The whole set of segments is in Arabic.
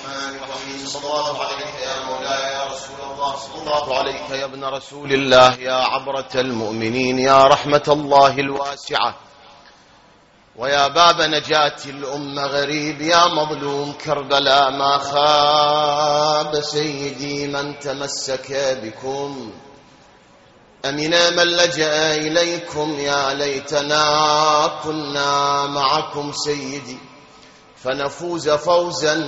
الرحمن الرحيم. صلى الله عليك يا مولاي يا رسول الله، صلى الله عليك يا ابن رسول الله، يا عبرة المؤمنين، يا رحمة الله الواسعة، ويا باب نجاة الأمة غريب، يا مظلوم كربلاء ما خاب سيدي من تمسك بكم، أمن من لجأ إليكم، يا ليتنا كنا معكم سيدي فنفوز فوزا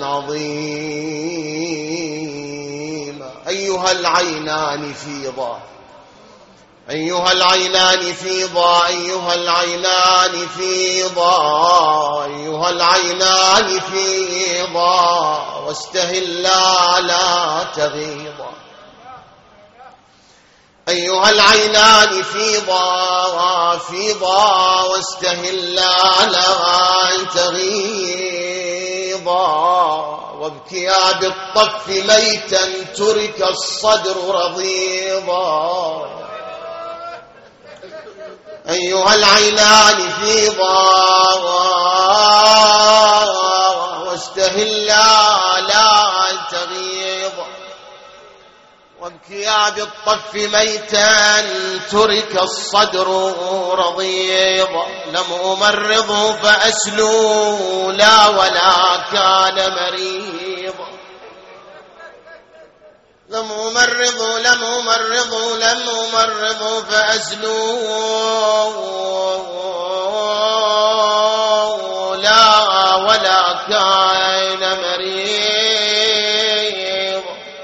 عظيما. أيها العينان فيضا، أيها العينان فيضا، أيها العينان فيضا، أيها العينان فيضا، واستهلا لا تغيضا. أيها العينان فيضا فيضا، واستهلا لا تغيضا، وابكيا بالطف ميتا ترك الصدر رضيضا. أيها العينان فيضا واستهلا لا تغيضا، وابكيا بالطف ميتا ترك الصدر رضيضا. لم أمرض فأسلو لا ولا كان مريضا، لم أمرض فأسلو لا ولا كان مريض.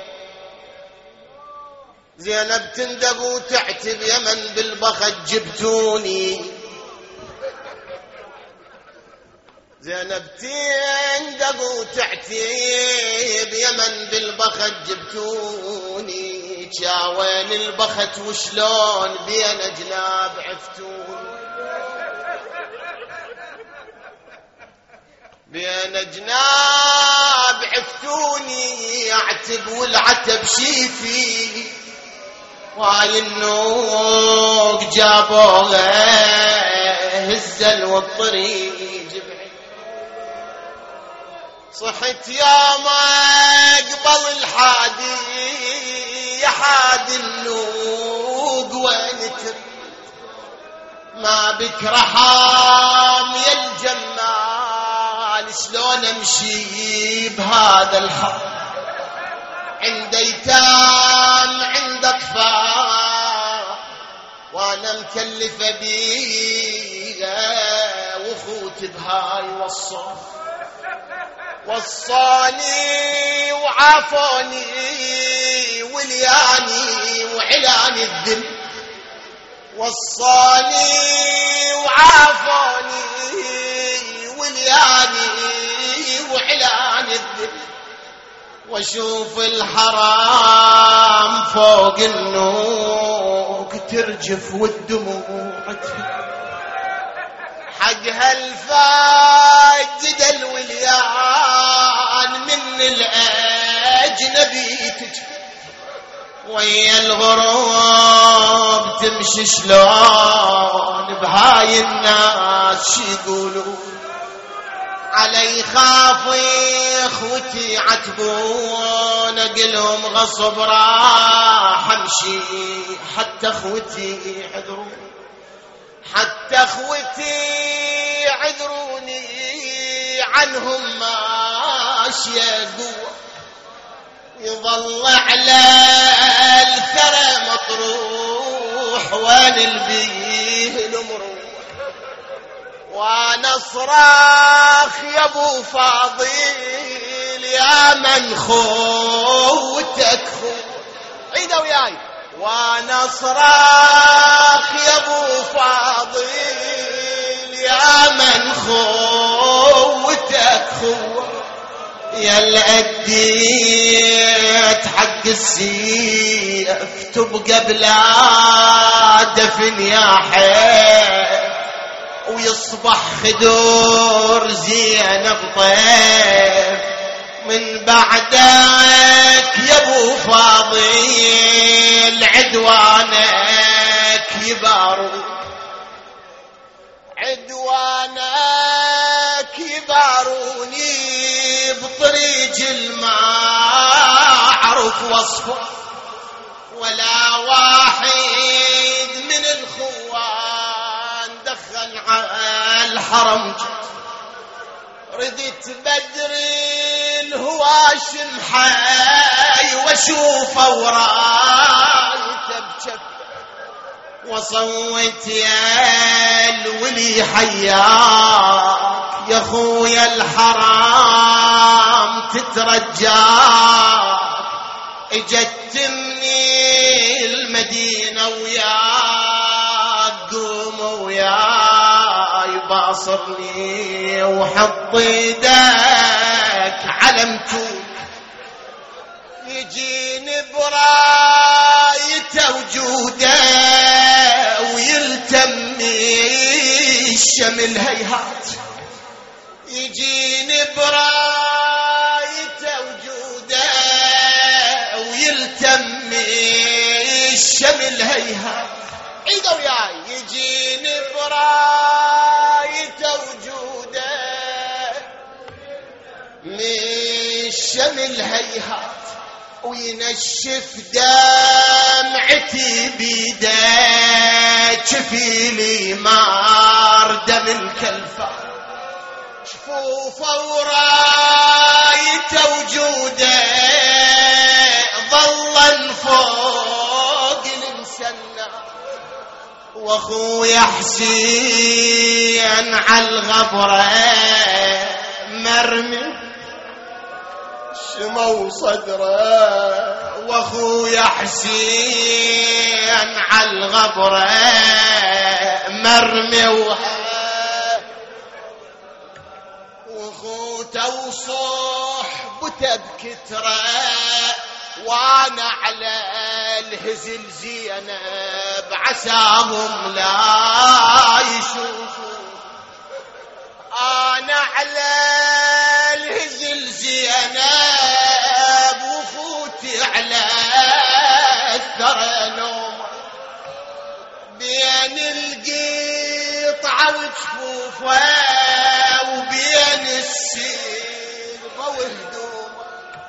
زينب تندب وتعتب يمن بالبخت جبتوني، زينب تندب وتعتب يمن بالبخت جبتوني، شاوين البخت وشلون بين جناب عفتوني، بين جناب عفتوني، اعتب والعتب شيفي، واي النوق جابوه هزل والطريق جبعي. صحت يا ما قبل الحادي يا حادي النوق وين تريد، ما بك رحام يا الجمال، شلون امشي بهذا الحال، عند ايتام عند اطفال، وانا مكلفه بيها وخوت بهاي وصاني وعافوني ولياني وعلاني الذل، وصاني وعافوني ولياني وعلاني الذل، واشوف الحرام فوق النوق ترجف والدموع حق هالفاجد الوليان من الأجنبي تجي، ويا الغروب تمشي شلون بهاي الناس شي يقولون علي، خافي اخوتي عتبون اقلهم غصب راح امشي، حتى اخوتي يعذرون، حتى اخوتي عذروني عنهم ماشيه قوه، يظل على الثرى مطروح وين البيه المروح، وانا صراخ يا ابو فاضل يا من خوتك خو، عيدا وياي، وانا صراخ يا ابو فاضل يا من خوتك خو، يا الأديت حق السيف تبقى بلا دفن يا حي، ويصبح خدور زينب طيف من بعدك يا ابو فاضل، عدوانك يبارون، عدوانك يباروني بطريق الرجل ما أعرف وصفه، ولا واحد من الخوان دخل على الحرم. ردت بدر الهواشم حي واشوفه ورايته بجف، وصوت يا الولي حياك يا خويا الحرام تترجاك، اجت مني المدينة وياك قوم وياي باصرني وحط ايدك على متوك، يجيني برايته وجوده ويلتمي الشمل هيهات، يجيني برايته وجوده ويلتمي الشمل هيهات. عيدوا وياي، يجيني برايته وجوده من الشمل هيهات، وينشف دمعتي بيدك شفيلي مار دم الكلفة، شفوفه ورايته وجوده ظلا فوق المسنة، واخويا حسين عالغبرة مرمي شمو صدره، واخويا حسين عالغبرة مرمي واخوته وصحبته بكتره، وانا على الهزل زينب عساهم لا يشوفوا، انا على الهزل زينب وفوتي على الثرى نوم، بين القطعة وجفوفه وبين السيربة وهدومه،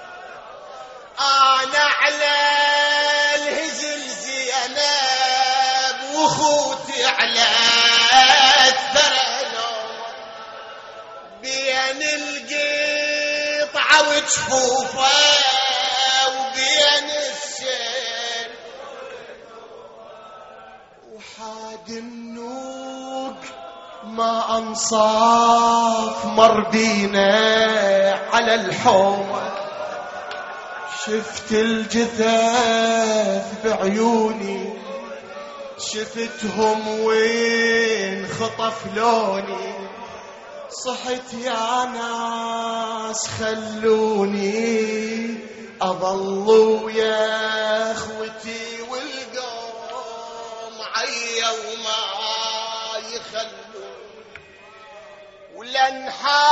انا على الهزل زينب وخوتي على الثرى نوم، بين القطعة وجفوفه وبين السير وحاد النوق ما انصاف مر بينا على الحومة، شفت الجثث بعيوني شفتهم وين خطف لوني، صحت يا ناس خلوني أظل ويا اخوتي والقوم عيا وما يخلون، ولن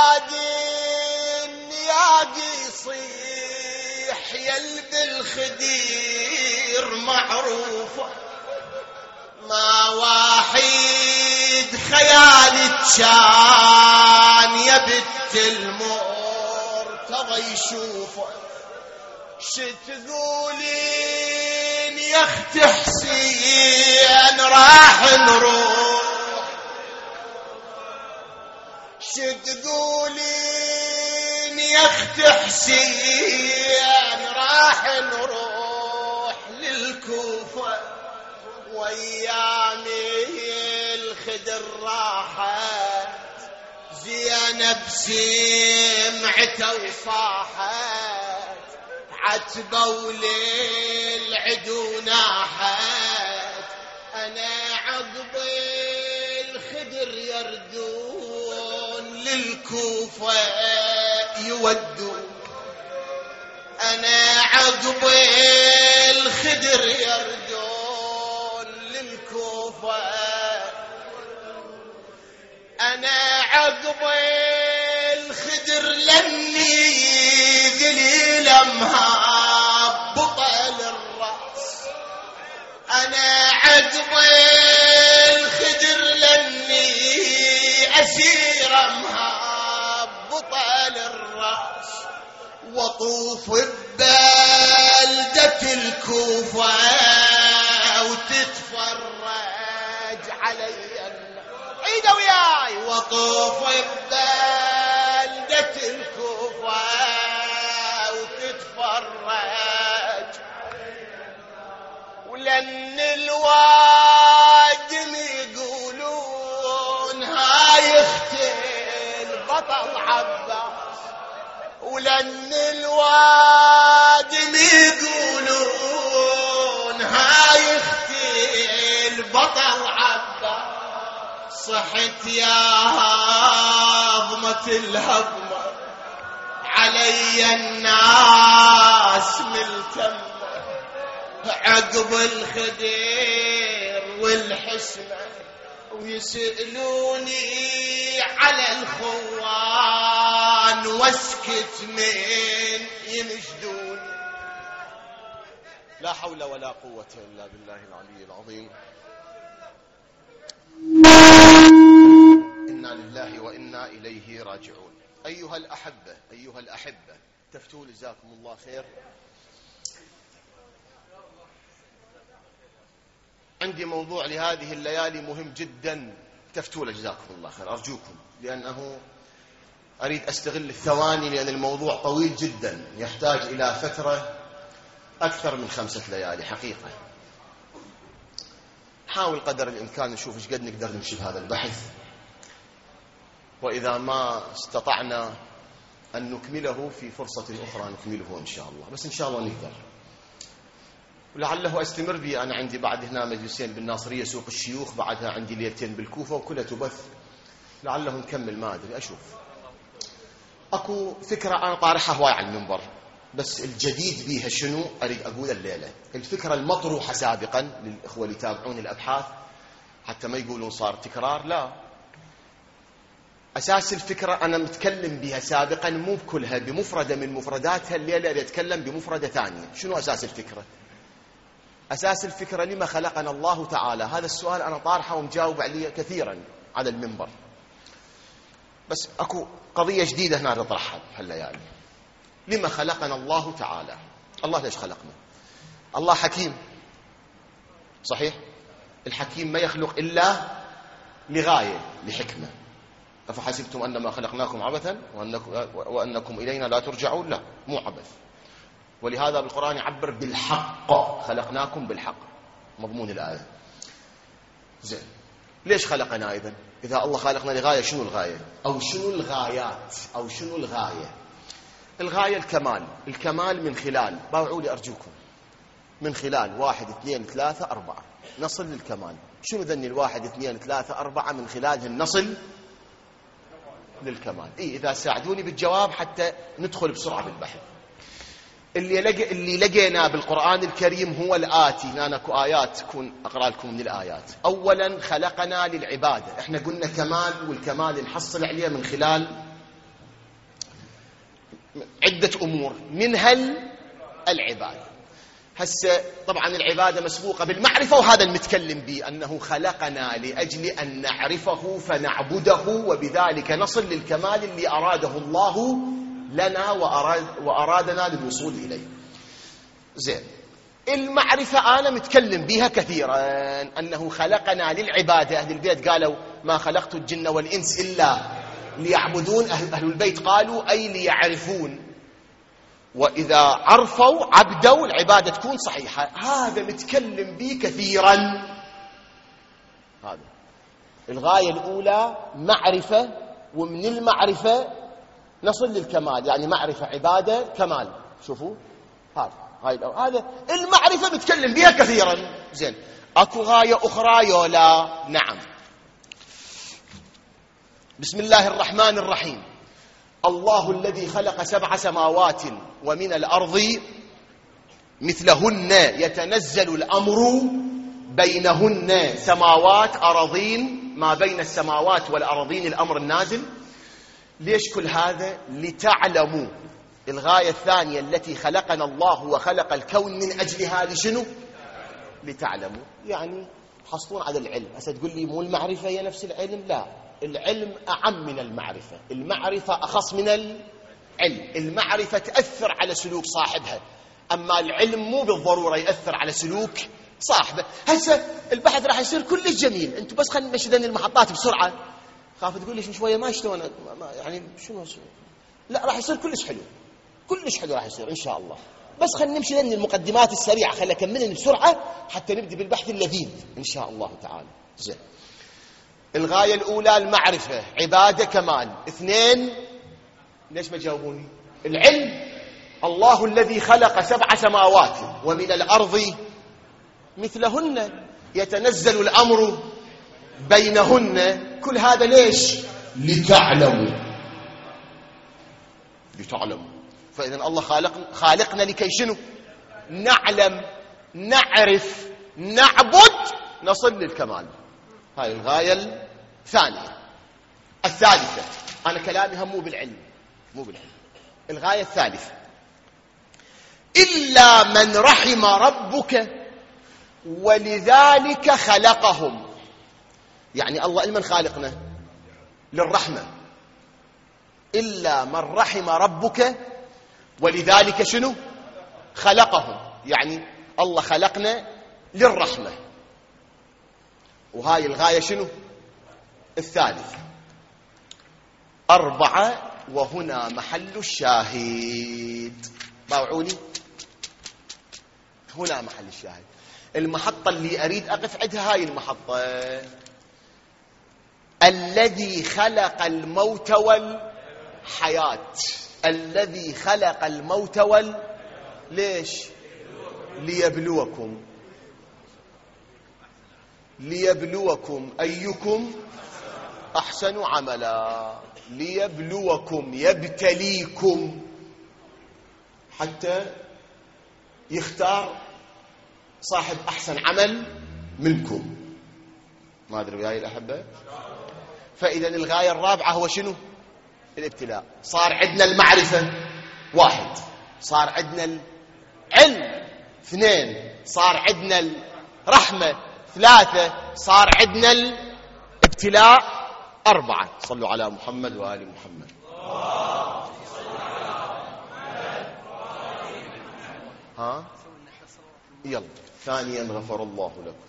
حادم ياقي يصيح يلب الخدير معروفة، ما واحد خيالي كان يبت المرتضى يشوفه، شتذولين يا اخت حسين راح نروح، شتذولين يا اخت حسين راح نروح للكوفة، وايامي الخدر راحت زينب سمعته وصاحت، عتبة وللعدو ناحت، انا عقب الخدر يردون للكوفة يودون، انا عقب الخدر يردون للكوفة، انا عقب الخدر لاني ذليل مهبطة للراس، انا عقب الخدر لاني اسير مهبطة للراس، وطوف ببلدة الكوفة وتتفرج علي. عيدوا وياي. وطوف ببلدة الكوفة وتتفرج ولن الوادم يقولون هاي اختي البطل عباس. ولن الوادم يقولون هاي اختي البطل عباس. صحت يا هضمة الهضمة علي الناس ملتمة عقب الخدير والحسنة ويسألوني على الخوان واسكت من ينشدون. لا حول ولا قوة إلا بالله العلي العظيم. إنا لله وإنا إليه راجعون. أيها الأحبة تفتوا جزاكم الله خير. عندي موضوع لهذه الليالي مهم جدا، تفتوا جزاكم الله خير أرجوكم، لأنه أريد أستغل الثواني، لأن الموضوع طويل جدا يحتاج إلى فترة أكثر من 5 ليالي حقيقة. حاول قدر الإمكان نشوف إيش قد نقدر نمشي بهذا البحث، وإذا ما استطعنا أن نكمله في فرصة أخرى نكمله إن شاء الله، بس إن شاء الله نقدر. ولعله أستمر به. أنا عندي بعد هنا مجلسين بالناصرية سوق الشيوخ، بعدها عندي ليلتين بالكوفة، وكلها تبث. لعله نكمل، ما أدري، أشوف. أكو فكرة أنا طارحها هواي على المنبر، بس الجديد بيها شنو أريد أقول الليلة. الفكرة المطروحة سابقا للإخوة اللي يتابعون الأبحاث حتى ما يقولون صار تكرار، لا، أساس الفكرة أنا متكلم بها سابقا، مو بكلها، بمفردة من مفرداتها. الليلة أريد أتكلم بمفردة ثانية. شنو أساس الفكرة؟ أساس الفكرة لما خلقنا الله تعالى. هذا السؤال أنا طارحه ومجاوب عليه كثيرا على المنبر، بس أكو قضية جديدة هنا نطرحها هالليالي. لما خلقنا الله تعالى؟ الله ليش خلقنا؟ الله حكيم، صحيح؟ الحكيم ما يخلق إلا لغاية، لحكمة. أفحسبتم أنما خلقناكم عبثا وأنكم إلينا لا ترجعون؟ لا، مو عبث. ولهذا بالقرآن يعبر بالحق، خلقناكم بالحق، مضمون الآية. زين، ليش خلقنا إذن؟ إذا الله خلقنا لغاية، شنو الغاية؟ أو شنو الغايات؟ أو شنو الغاية؟ الغاية الكمال. الكمال من خلال، باوعوا لي أرجوكم، من خلال 1 2 3 4 نصل للكمال. شنو ذني 1 2 3 4 من خلالهم نصل للكمال؟ إذا ساعدوني بالجواب حتى ندخل بسرعة بالبحث. اللي لقينا بالقرآن الكريم هو الآتي. نانكو آيات كون أقرأ لكم من الآيات. أولا خلقنا للعبادة. احنا قلنا كمال، والكمال نحصل عليه من خلال عدة أمور، منها العبادة. هسه طبعا العبادة مسبوقة بالمعرفة، وهذا المتكلم به، أنه خلقنا لأجل أن نعرفه فنعبده، وبذلك نصل للكمال اللي أراده الله لنا وأرادنا للوصول إليه. زين، المعرفة أنا متكلم بها كثيرا، أنه خلقنا للعبادة. أهل البيت قالوا ما خلقت الجن والإنس إلا ليعبدون. أهل البيت قالوا أي ليعرفون، وإذا عرفوا عبدوا العبادة تكون صحيحة. هذا متكلم به كثيرا. هذا الغاية الأولى معرفة، ومن المعرفة نصل للكمال، يعني معرفة عبادة كمال. شوفوا هذا المعرفة متكلم بها كثيرا. زين، أكو غاية أخرى يولا؟ نعم. بسم الله الرحمن الرحيم. الله الذي خلق 7 سماوات ومن الأرض مثلهن يتنزل الأمر بينهن. سماوات، أراضين، ما بين السماوات والأراضين الأمر النازل. ليش كل هذا؟ لتعلموا. الغاية الثانية التي خلقنا الله وخلق الكون من أجلها لشنو؟ لتعلموا، يعني حصلون على العلم. هسه تقول لي مو المعرفة هي نفس العلم؟ لا، العلم أعم من المعرفة، المعرفة أخص من علم. المعرفة تأثر على سلوك صاحبها، أما العلم مو بالضرورة يأثر على سلوك صاحبه. هسه البحث راح يصير كلش جميل، انتم بس خلينا نمشي ذني المحطات بسرعة. خاف تقول لي شوية ما شلون يعني شنو، لا راح يصير كلش حلو، كلش حلو راح يصير إن شاء الله. بس خلينا نمشي ذني المقدمات السريعة، خلينا نكملن بسرعة حتى نبدأ بالبحث اللذيذ إن شاء الله تعالى. زين. الغاية الأولى المعرفة، عبادة، كمال. 2 ليش ما جاوبوني؟ العلم. الله الذي خلق 7 سماوات ومن الأرض مثلهن يتنزل الأمر بينهن. كل هذا ليش؟ لتعلموا. فإذا الله خالقنا لكي شنو؟ نعلم، نعرف، نعبد، نصل للكمال. هاي الغاية الثانية. الثالثة، أنا كلامي هم مو بالعلم. الغاية الثالثة، إلا من رحم ربك ولذلك خلقهم. يعني الله لمن خالقنا؟ للرحمة. إلا من رحم ربك ولذلك شنو؟ خلقهم. يعني الله خلقنا للرحمة. وهاي الغاية شنو؟ الثالث. 4 وهنا محل الشاهد. باوعوني، هنا محل الشاهد. المحطة اللي أريد أقف عندها هاي المحطة. الذي خلق الموت والحياة. الذي خلق الموت ليش؟ ليبلوكم أيكم أحسن عملا. ليبلوكم، يبتليكم حتى يختار صاحب أحسن عمل منكم. ما أدري وياي الأحبة. فإذا الغاية الرابعة هو شنو؟ الابتلاء. صار عندنا المعرفة 1، صار عندنا العلم 2، صار عندنا الرحمة 3، صار عندنا الابتلاء 4. صلوا على محمد وآل محمد. ها يلا. ثانيا غفر الله لكم.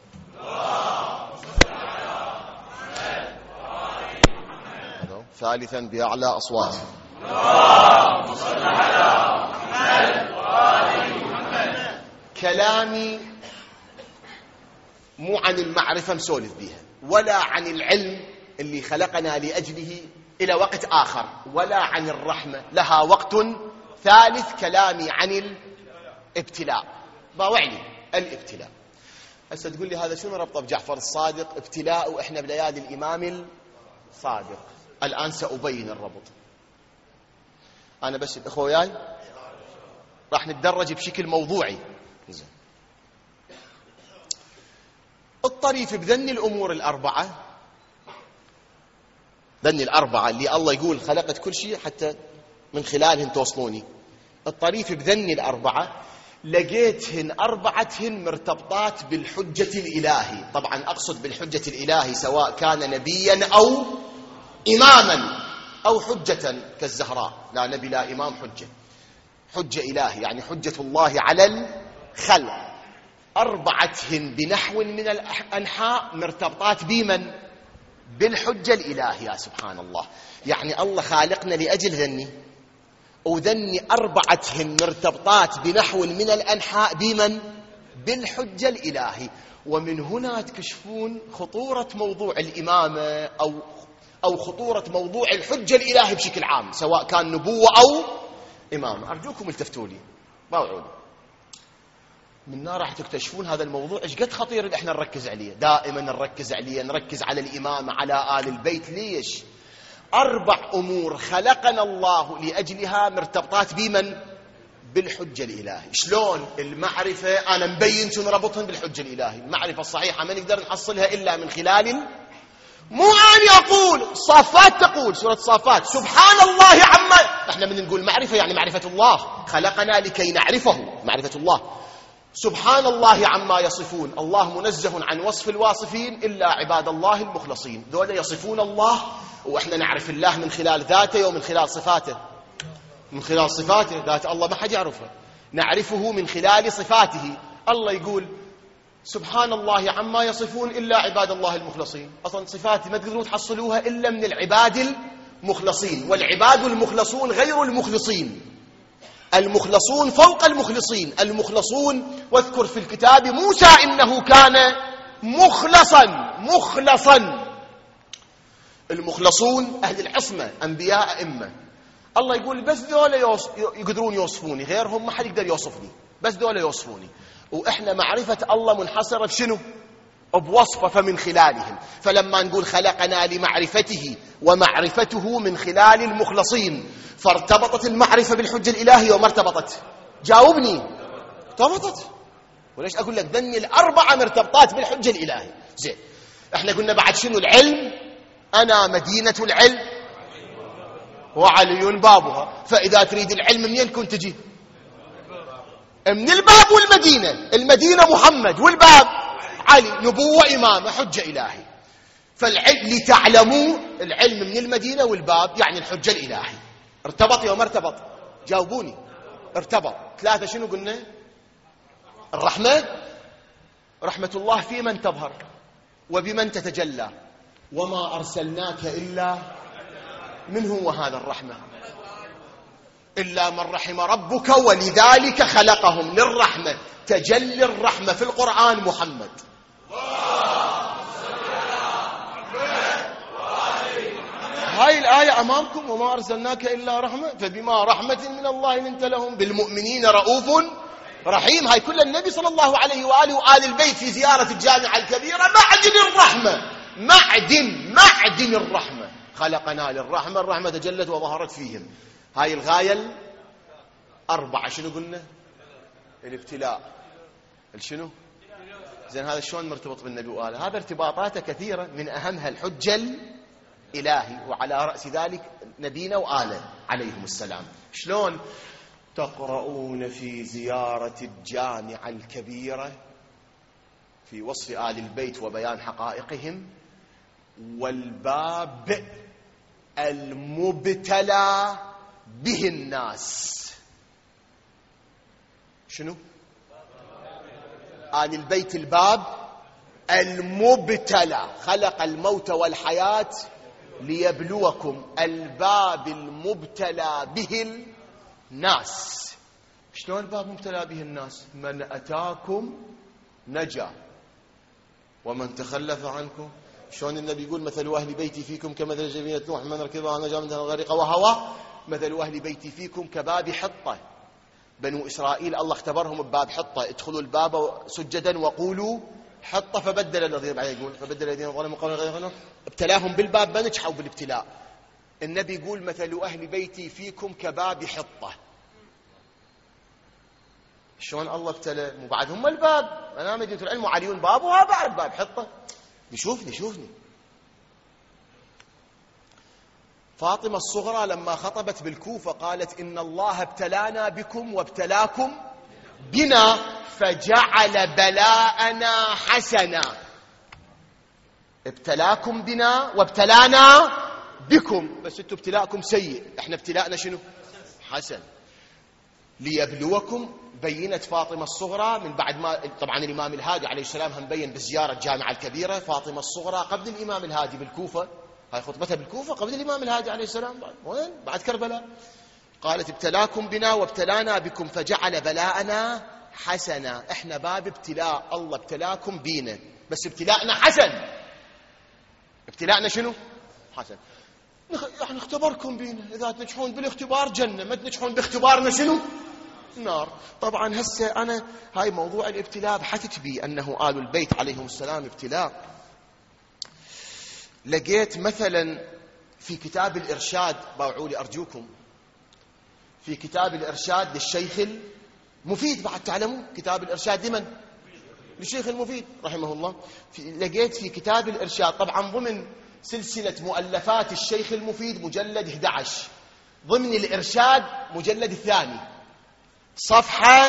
ثالثا بأعلى أصوات. كلامي مو عن المعرفة مسولف بيها، ولا عن العلم اللي خلقنا لأجله إلى وقت آخر، ولا عن الرحمة لها وقت ثالث. كلامي عن الابتلاء. باوعني الابتلاء. هسه تقول لي هذا شنو ربطه بجعفر الصادق؟ ابتلاء وإحنا بليالي الإمام الصادق. الآن سأبين الربط. أنا بس الأخوة وياي راح نتدرج بشكل موضوعي. الطريف بذني الأمور الأربعة، ذني الأربعة اللي الله يقول خلقت كل شيء حتى من خلالهن توصلوني. الطريف بذني الأربعة لقيتهن 4 مرتبطات بالحجة الإلهي. طبعا أقصد بالحجة الإلهي سواء كان نبيا أو إماما أو حجة كالزهراء. لا نبي لا إمام، حجة إلهي، يعني حجة الله على الخلق. 4 بنحو من الأنحاء مرتبطات بمن؟ بالحجة الإلهية. يا سبحان الله. يعني الله خالقنا لأجل ذني، وذني 4 مرتبطات بنحو من الأنحاء بمن؟ بالحجة الإلهي. ومن هنا تكشفون خطورة موضوع الإمامة أو خطورة موضوع الحجة الإلهي بشكل عام، سواء كان نبوة أو إمامة. أرجوكم التفتوا لي، باوعوني. من راح تكتشفون هذا الموضوع إيش قد خطير اللي احنا نركز عليه. دائما نركز عليه، نركز على الإمامة، على آل البيت. ليش؟ 4 أمور خلقنا الله لأجلها مرتبطات بمن؟ بالحجة الإلهي. شلون؟ المعرفة أنا مبين شنو ربطهم بالحجة الإلهي. المعرفة الصحيحة ما نقدر نحصلها إلا من خلال مو أنا أقول، صافات تقول، سورة صافات سبحان الله عما. احنا من نقول معرفة يعني معرفة الله، خلقنا لكي نعرفه، معرفة الله. سبحان الله عما يصفون. الله منزه عن وصف الواصفين إلا عباد الله المخلصين. دول يصفون الله وإحنا نعرف الله من خلال ذاته ومن خلال صفاته. من خلال صفاته. ذات الله ما حد يعرفها، نعرفه من خلال صفاته. الله يقول سبحان الله عما يصفون إلا عباد الله المخلصين. أصلا صفاتي ما تقدرون تحصلوها إلا من العباد المخلصين، والعباد المخلصون غير المخلصين. المخلصون فوق المخلصين. المخلصون، واذكر في الكتاب موسى إنه كان مخلصا. المخلصون أهل العصمة، أنبياء أئمة. الله يقول بس ذولا يقدرون يوصفوني، غيرهم ما حد يقدر يوصفني، بس ذولا يوصفوني. وإحنا معرفة الله منحصرة بشنو؟ بوصفه، فمن خلالهم. فلما نقول خلقنا لمعرفته ومعرفته من خلال المخلصين، فارتبطت المعرفة بالحجة الإلهية وما ارتبطت؟ جاوبني. ارتبطت. وليش أقول لك ذني الأربعة مرتبطات بالحجة الإلهية؟ زين، احنا قلنا بعد شنو؟ العلم. أنا مدينة العلم وعلي بابها. فإذا تريد العلم منين كنت تجي؟ من الباب والمدينة. المدينة محمد والباب علي، نبوة إمامة حجة إلهي. فالعلم لتعلموا، العلم من المدينة والباب يعني الحجة الإلهي. ارتبط يوم ارتبط؟ جاوبوني. ارتبط. ثلاثة شنو قلنا؟ الرحمة، رحمة الله في من تظهر وبمن تتجلى، وما أرسلناك إلا من هو هذا الرحمة؟ إلا من رحم ربك ولذلك خلقهم. للرحمة تجلي الرحمة في القرآن محمد. هاي الآية أمامكم، وما أرسلناك إلا رحمة، فبما رحمة من الله لنت لهم بالمؤمنين رؤوف رحيم. هاي كل النبي صلى الله عليه وآله وآل البيت في زيارة الجامعة الكبيرة معدن الرحمة، معدن الرحمة. خلقنا للرحمة، الرحمة تجلت وظهرت فيهم. هاي الغاية الأربعة. شنو قلنا؟ الابتلاء. شنو؟ زين، هذا شلون مرتبط بالنبي وآله؟ هذا ارتباطاته كثيرة، من أهمها الحجة الإلهي، وعلى رأس ذلك نبينا وآله عليهم السلام. شلون؟ تقرؤون في زيارة الجامعة الكبيرة في وصف آل البيت وبيان حقائقهم، والباب المبتلى به الناس. شنو؟ آل البيت الباب المبتلى. خلق الموت والحياة ليبلوكم. الباب المبتلى به الناس. شلون الباب مبتلى به الناس؟ من أتاكم نجا ومن تخلف عنكم. شلون النبي يقول مثل أهل بيتي فيكم كمثل جبينة نوح من ركبها نجا من الغرق وهوى. مثل أهل بيتي فيكم كباب حطة. بنو إسرائيل الله اختبرهم بباب حطة، ادخلوا الباب سجدا وقولوا حطة، فبدل الذين بعد يقول فبدل الذين ظلموا قولا غير قولهم. ابتلاهم بالباب، ما نجحوا بالابتلاء. النبي يقول مثل أهل بيتي فيكم كباب حطة. شلون الله ابتلى؟ مو بعد هم الباب، أنا مدينة العلم وعليون بابها بعد باب حطة. شوفني فاطمة الصغرى لما خطبت بالكوفة قالت إن الله ابتلانا بكم وابتلاكم بنا فجعل بلاءنا حسنا. ابتلاكم بنا وابتلانا بكم، بس انتم ابتلاءكم سيء، احنا ابتلاءنا شنو؟ حسن. ليبلوكم. بينت فاطمة الصغرى من بعد ما طبعا الإمام الهادي عليه السلام هم بين بزيارة الجامعة الكبيرة. فاطمة الصغرى قبل الإمام الهادي بالكوفة، هاي خطبتها بالكوفة قبل الإمام الهادي عليه السلام. وين؟ بعد كربلاء. قالت ابتلاكم بنا وابتلانا بكم فجعل بلاءنا حسنا. احنا باب ابتلاء، الله ابتلاكم بينا، بس ابتلاءنا حسن. ابتلاءنا شنو؟ حسن. احنا اختبركم بينا، اذا تنجحون بالاختبار جنة، ما تنجحون باختبارنا شنو؟ نار. طبعا هسه انا هاي موضوع الابتلاء بحثت بي انه آل البيت عليهم السلام ابتلاء. لقيت مثلا في كتاب الإرشاد، باوعوا لي أرجوكم، في كتاب الإرشاد للشيخ المفيد، بعد تعلمون كتاب الإرشاد لمن؟ للشيخ المفيد رحمه الله. لقيت في كتاب الإرشاد طبعا ضمن سلسلة مؤلفات الشيخ المفيد مجلد 11، ضمن الإرشاد مجلد الثاني، صفحة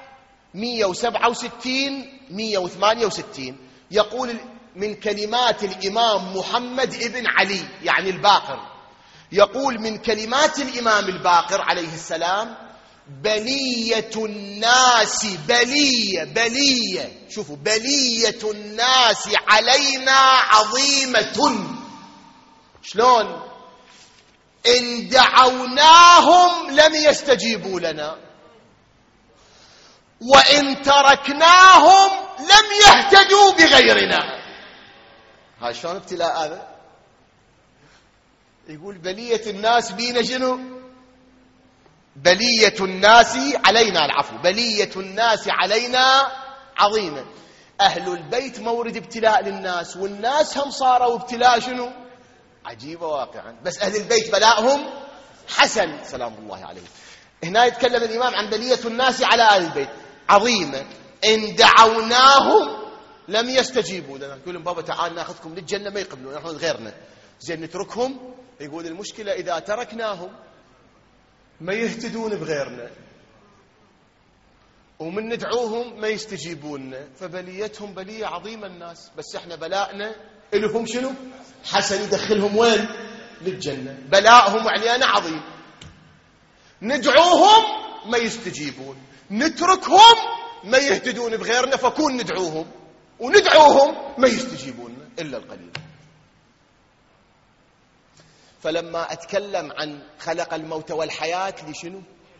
167 168، يقول من كلمات الإمام محمد ابن علي يعني الباقر: يقول من كلمات الإمام الباقر عليه السلام: بلية الناس، بلية شوفوا، بلية الناس علينا عظيمة. شلون؟ إن دعوناهم لم يستجيبوا لنا، وإن تركناهم لم يهتدوا بغيرنا. هاي شلون ابتلاء هذا؟ يقول بلية الناس بينا شنو؟ بلية الناس علينا، العفو، بلية الناس علينا عظيمة. أهل البيت مورد ابتلاء للناس، والناس هم صاروا ابتلاء شنو؟ عجيبة واقعا. بس أهل البيت بلاءهم حسن سلام الله عليه. هنا يتكلم الإمام عن بلية الناس على أهل البيت عظيمة. إن دعوناهم لم يستجيبوا لنا. يقول لهم بابا تعال ناخذكم للجنة، ما يقبلون، نحن غيرنا. زين نتركهم؟ يقول المشكلة إذا تركناهم ما يهتدون بغيرنا، ومن ندعوهم ما يستجيبون، فبليتهم بلية عظيمة الناس. بس احنا بلاءنا إلهم شنو؟ حسن، يدخلهم وين؟ للجنة. بلاءهم علينا عظيم. ندعوهم ما يستجيبون، نتركهم ما يهتدون بغيرنا، فكون ندعوهم، وندعوهم ما يستجيبون إلا القليل. فلما أتكلم عن خلق الموت والحياة لشنو؟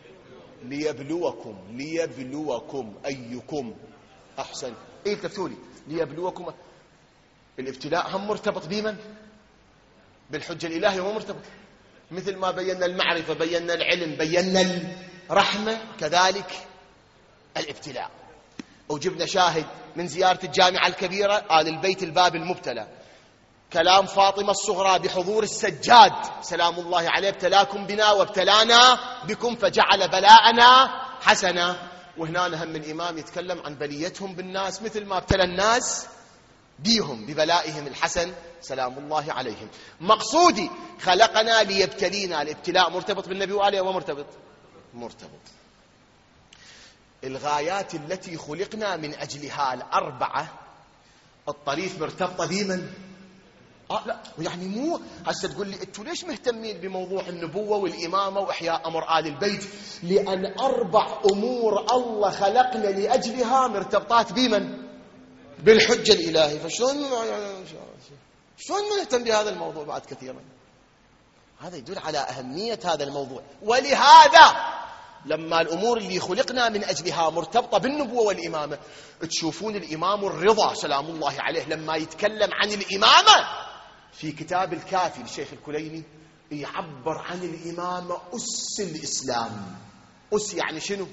ليبلوكم أيكم أحسن. إيه التفتولي؟ ليبلوكم. الابتلاء هم مرتبط بمن؟ بالحجة الإلهية، هو مرتبط. مثل ما بينا المعرفة، بينا العلم، بينا الرحمة، كذلك الابتلاء. وجبنا شاهد من زيارة الجامعة الكبيرة آل البيت الباب المبتلى، كلام فاطمة الصغرى بحضور السجاد سلام الله عليه: ابتلاكم بنا وابتلانا بكم فجعل بلاءنا حسنا. وهنا هم الإمام يتكلم عن بليتهم بالناس مثل ما ابتلى الناس بيهم ببلائهم الحسن سلام الله عليهم. مقصودي خلقنا ليبتلينا. الابتلاء مرتبط بالنبي وآله ومرتبط مرتبط. الغايات التي خلقنا من أجلها الأربعة، الطريف مرتبطة بمن؟ لا يعني مو هسه تقول لي انتوا ليش مهتمين بموضوع النبوة والإمامة وإحياء أمر آل البيت؟ لأن 4 أمور الله خلقنا لأجلها مرتبطات بمن؟ بالحجة الإلهي. فشلون ما نهتم بهذا الموضوع بعد كثيرا؟ هذا يدل على أهمية هذا الموضوع. ولهذا لما الأمور اللي خلقنا من أجلها مرتبطة بالنبوة والإمامة، تشوفون الإمام الرضا سلام الله عليه لما يتكلم عن الإمامة في كتاب الكافي للشيخ الكليني يعبر عن الإمامة أس الإسلام. أس يعني شنو؟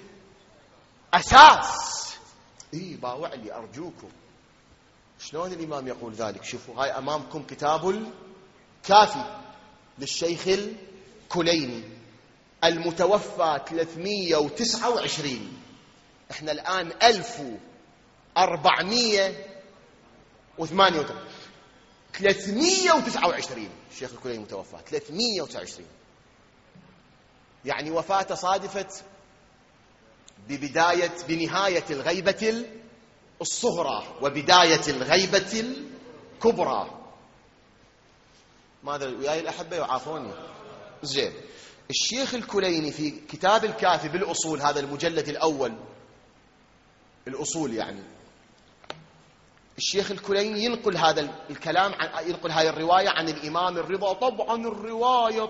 أساس. باوع لي أرجوكم، شلون الإمام يقول ذلك؟ شوفوا هاي أمامكم كتاب الكافي للشيخ الكليني المتوفى 329. احنا الآن 1438. 329 الشيخ الكليني متوفى 329، يعني وفاته صادفت بنهاية الغيبة الصغرى وبداية الغيبة الكبرى. ماذا وياي الأحبة يعافوني؟ زين. الشيخ الكليني في كتاب الكافي بالأصول، هذا المجلد الأول الأصول، يعني الشيخ الكليني ينقل هذا الكلام ينقل هذه الرواية عن الإمام الرضا. طبعا الرواية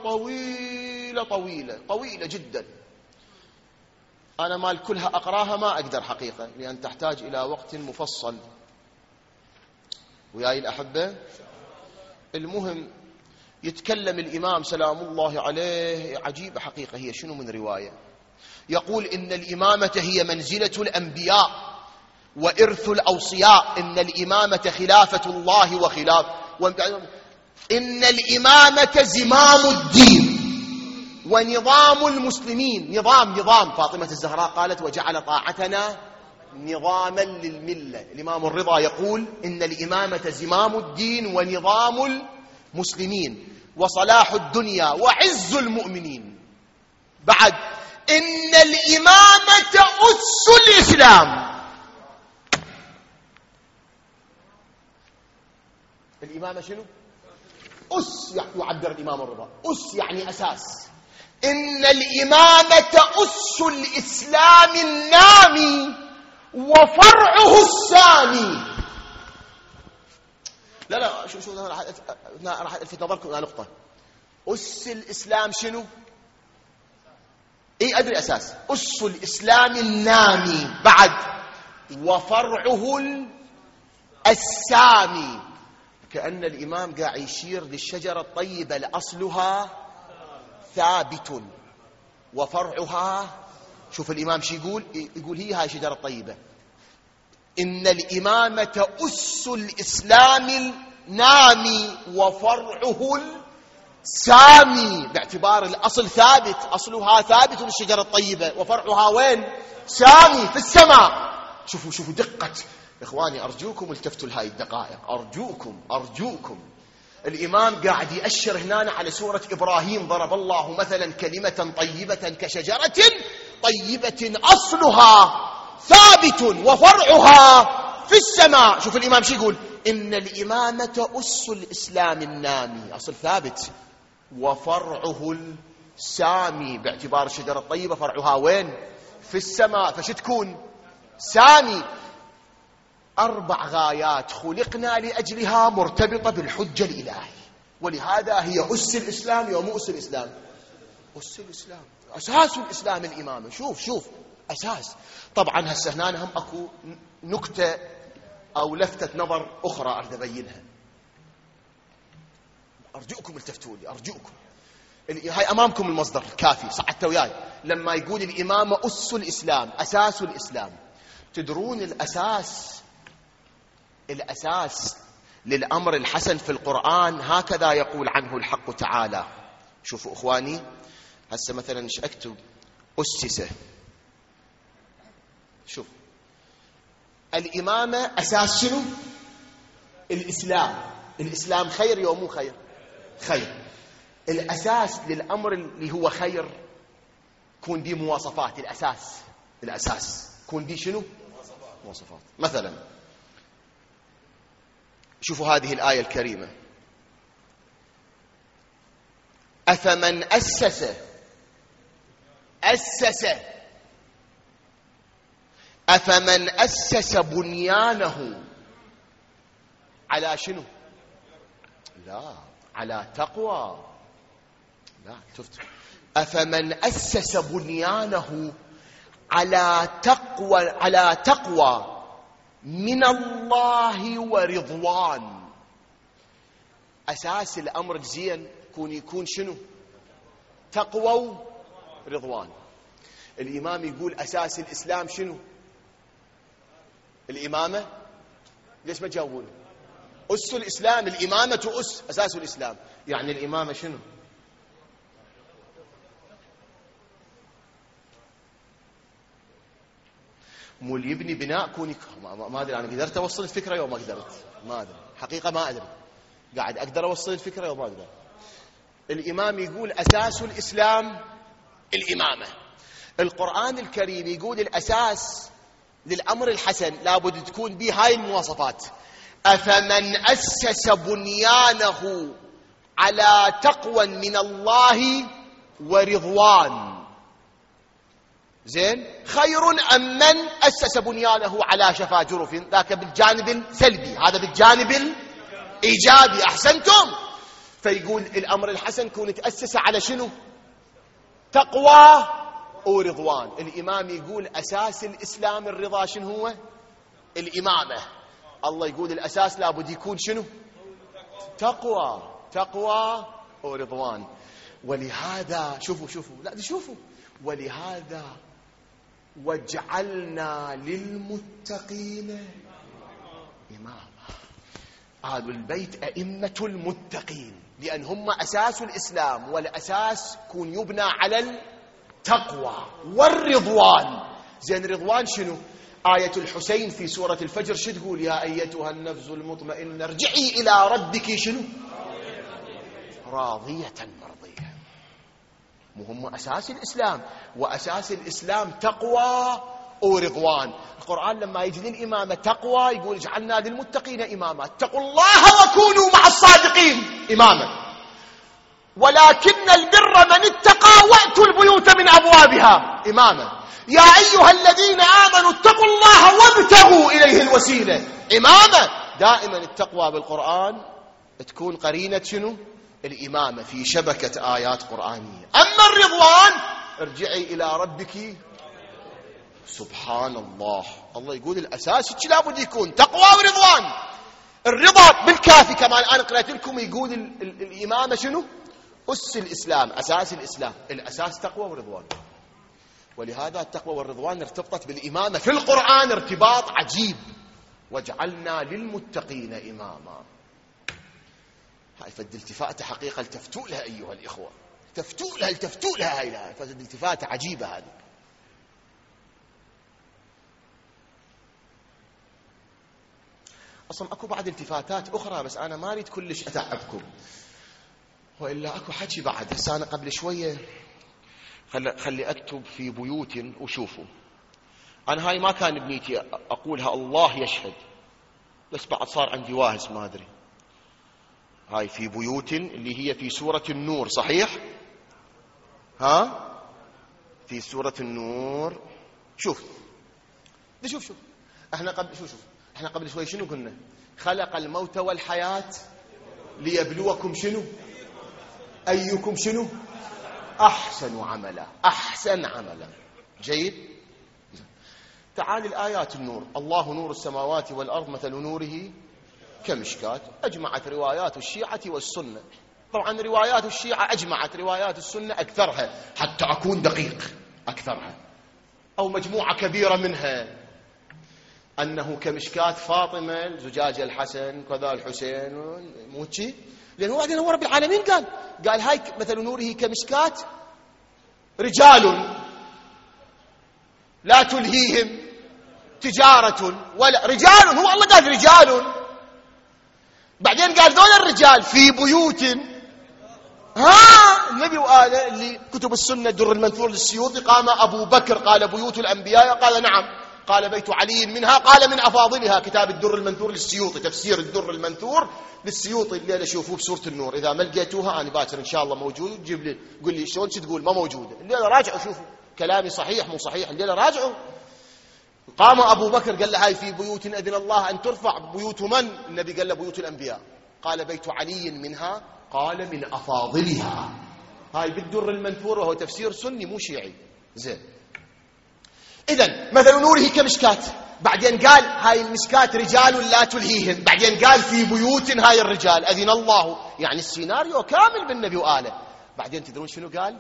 طويلة جدا، أنا ما كلها أقراها ما أقدر حقيقة، لأن تحتاج إلى وقت مفصل وياي الأحبة. المهم يتكلم الإمام سلام الله عليه عجيبة حقيقة. هي شنو من رواية؟ يقول إن الإمامة هي منزلة الأنبياء وإرث الأوصياء، إن الإمامة خلافة الله إن الإمامة زمام الدين ونظام المسلمين. نظام فاطمة الزهراء قالت: وجعل طاعتنا نظاما للملة. الإمام الرضا يقول: إن الإمامة زمام الدين ونظام المسلمين وصلاح الدنيا وعز المؤمنين. بعد إن الإمامة أس الإسلام. الإمامة شنو؟ أس يعبر الإمام الرضا، أس يعني أساس. إن الإمامة أس الإسلام النامي وفرعه السامي. لا شو راح ألفت نظركم إلى نقطة. أس الإسلام شنو؟ إيه أدري أساس. أس الإسلام النامي بعد وفرعه السامي. كأن الإمام قاعد يشير للشجرة الطيبة لأصلها ثابت وفرعها. شوف الإمام شو يقول هي هاي الشجرة الطيبة. إن الإمامة أس الإسلام النامي وفرعه السامي، باعتبار الأصل ثابت، أصلها ثابت الشجرة الطيبة وفرعها وين؟ سامي في السماء. شوفوا دقة إخواني، أرجوكم التفتوا لهاي الدقائق، أرجوكم. الإمام قاعد يأشر هنا على سورة إبراهيم. ضرب الله مثلا كلمة طيبة كشجرة طيبة أصلها ثابت وفرعها في السماء. شوف الإمام شو يقول. إن الإمامة أس الإسلام النامي، أصل ثابت، وفرعه السامي، باعتبار الشجرة الطيبة فرعها وين؟ في السماء، فش تكون؟ سامي. 4 غايات خلقنا لأجلها مرتبطة بالحجة الإلهي، ولهذا هي أس الإسلام. يوم أس الإسلام، أس الإسلام، أساس الإسلام الإمامة. شوف أساس. طبعا هسه هنا هم أكو نكتة أو لفتة نظر أخرى أريد أبينها، أرجوكم التفتوا لي، أرجوكم. هاي أمامكم المصدر الكافي، صعدت وياي. لما يقول الإمامة أس الإسلام، أساس الإسلام، تدرون الأساس للأمر الحسن في القرآن هكذا يقول عنه الحق تعالى. شوفوا إخواني، هسه مثلا ايش أكتب؟ أسسه. شوف الإمامة أساس شنو؟ الإسلام خير يوم مو خير؟ خير. الأساس للأمر اللي هو خير كون دي مواصفات. الأساس كون دي شنو؟ مواصفات. مثلا شوفوا هذه الآية الكريمة. أفمن أسس بنيانه على شنو؟ لا، على تقوى. لا، شفت. أفمن أسس بنيانه على تقوى من الله ورضوان. أساس الأمر الزين يكون شنو؟ تقوى ورضوان. الإمام يقول أساس الإسلام شنو؟ الإمامة. ليش ما تجاوبون؟ أس الإسلام، الإمامة أساس الإسلام. يعني الإمامة شنو؟ مو اللي يبني بناء كوني ما أدري. أنا قدرت أوصل الفكرة يوم ما قدرت، ما أدري حقيقة، ما أدري. قاعد أقدر أوصل الفكرة يوم ما أقدر. الإمام يقول أساس الإسلام الإمامة. القرآن الكريم يقول الأساس للأمر الحسن لابد تكون به هاي المواصفات. أفمن أسس بنيانه على تقوى من الله ورضوان زين خير أم من أسس بنيانه على شفا جرف. ذاك بالجانب السلبي، هذا بالجانب الإيجابي. أحسنتم. فيقول الأمر الحسن كون تأسس على شنو؟ تقوى ورضوان. الإمام يقول أساس الإسلام الرضا. شنو هو؟ الإمامة. الله يقول الأساس لابد يكون شنو؟ تقوى ورضوان. ولهذا شوفوا ولهذا وجعلنا للمتقين إماما. أهل البيت أئمة المتقين، لأن هم أساس الإسلام، والأساس كون يبنى على التقوى والرضوان. زين رضوان شنو؟ آية الحسين في سورة الفجر شو تقول؟ يا أيتها النفس المطمئنة ارجعي إلى ربك شنو؟ راضية مرضية. مهم أساس الإسلام، وأساس الإسلام تقوى ورضوان. القرآن لما يجي للإمامة تقوى يقول اجعلنا للمتقين إماما. اتقوا الله وكونوا مع الصادقين إماما. ولكن البر من اتقى وأتوا البيوت من أبوابها إماما. يا أيها الذين آمنوا اتقوا الله وابتغوا إليه الوسيلة إماما. دائما التقوى بالقرآن تكون قرينة شنو؟ الإمامة في شبكة آيات قرآنية. أما الرضوان ارجعي إلى ربك. سبحان الله، الله يقول الأساس لابد يكون تقوى ورضوان. الرضا بالكافي كمان أنا قرأت لكم يقول الإمامة شنو؟ أس الإسلام، أساس الإسلام، الأساس تقوى ورضوان. ولهذا التقوى والرضوان ارتبطت بالإمامة في القرآن ارتباط عجيب. واجعلنا للمتقين إماما. هاي فد التفاتة حقيقة التفتوا لها أيها الإخوة، التفتوا لها هاي فد التفاتة عجيبة هذه. أصلا أكو بعض التفاتات أخرى بس أنا ما أريد كلش أتعبكم، وإلا أكو حكي بعد. هسه أنا قبل شوية خلي أكتب في بيوت وشوفوا. أنا هاي ما كان بنيتي أقولها، الله يشهد، بس بعد صار عندي واهس ما أدري. هاي في بيوت اللي هي في سورة النور، صحيح؟ ها؟ في سورة النور. شوف احنا قبل شوي شنو قلنا؟ خلق الموت والحياة ليبلوكم شنو؟ أيكم شنو؟ أحسن عملا. جيد. تعال الآيات النور. الله نور السماوات والأرض مثل نوره كمشكاة. أجمعت روايات الشيعة والسنة. طبعا روايات الشيعة أجمعت، روايات السنة أكثرها، حتى أكون دقيق أكثرها أو مجموعة كبيرة منها، أنه كمشكاة فاطمة زجاج الحسن كذا الحسين موتشي. لأنه بعدين هو رب العالمين قال هاي مثل نوره كمشكاة رجال لا تلهيهم تجارة ولا رجال. هو الله قال رجال، بعدين قال دول الرجال في بيوت. النبي وآله اللي كتب السنة الدر المنثور للسيوطي قام أبو بكر قال بيوت الأنبياء، قال نعم، قال بيت علي منها، قال من أفاضلها. كتاب الدر المنثور للسيوطي، تفسير الدر المنثور للسيوطي اللي شوفوه بسورة النور. إذا ما لقيتوها أنا باكر إن شاء الله موجود، جيب لي قل لي شلون تقول ما موجودة. الليلة راجعوا شوفوا كلامي صحيح مو صحيح، الليلة راجعوا. قام أبو بكر قال له هاي في بيوت أذن الله أن ترفع. بيوت من؟ النبي قال له بيوت الأنبياء. قال بيت علي منها، قال من أفاضلها. هاي بالدر المنثور وهو تفسير سني مو شيعي. زين. إذن مثل نوره كمشكاة. بعدين قال هاي المشكاة رجال لا تلهيهم. بعدين قال في بيوت هاي الرجال أذن الله. يعني السيناريو كامل بالنبي وآله. بعدين تدرون شنو قال؟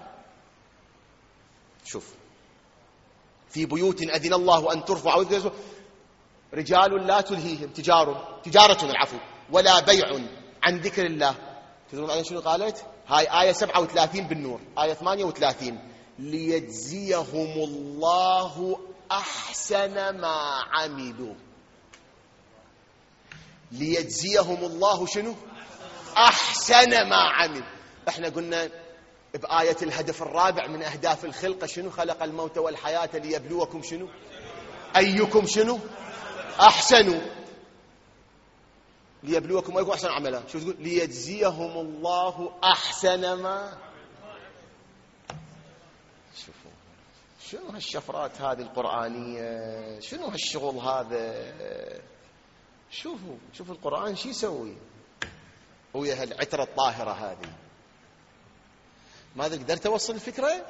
شوف، في بيوت أذن الله أن ترفع رجال لا تلهيهم تجارة العفو ولا بيع عن ذكر الله. تدرون بعدين شنو قالت؟ هاي آية 37 بالنور، آية 38 ليجزيهم الله أحسن ما عملوا. ليجزيهم الله شنو؟ أحسن ما عمل. احنا قلنا بآية الهدف الرابع من أهداف الخلقة شنو؟ خلق الموت والحياة ليبلوكم شنو؟ أيكم شنو؟ أحسن. ليبلوكم أيكم أحسن عملا. شو تقول؟ ليجزيهم الله أحسن ما. شوفوا شنو هالشفرات هذه القرآنية، شنو هالشغل هذا. شوفوا القرآن شو يسوي ويا هالعترة الطاهرة هذه. ماذا قدرت أوصل الفكرة؟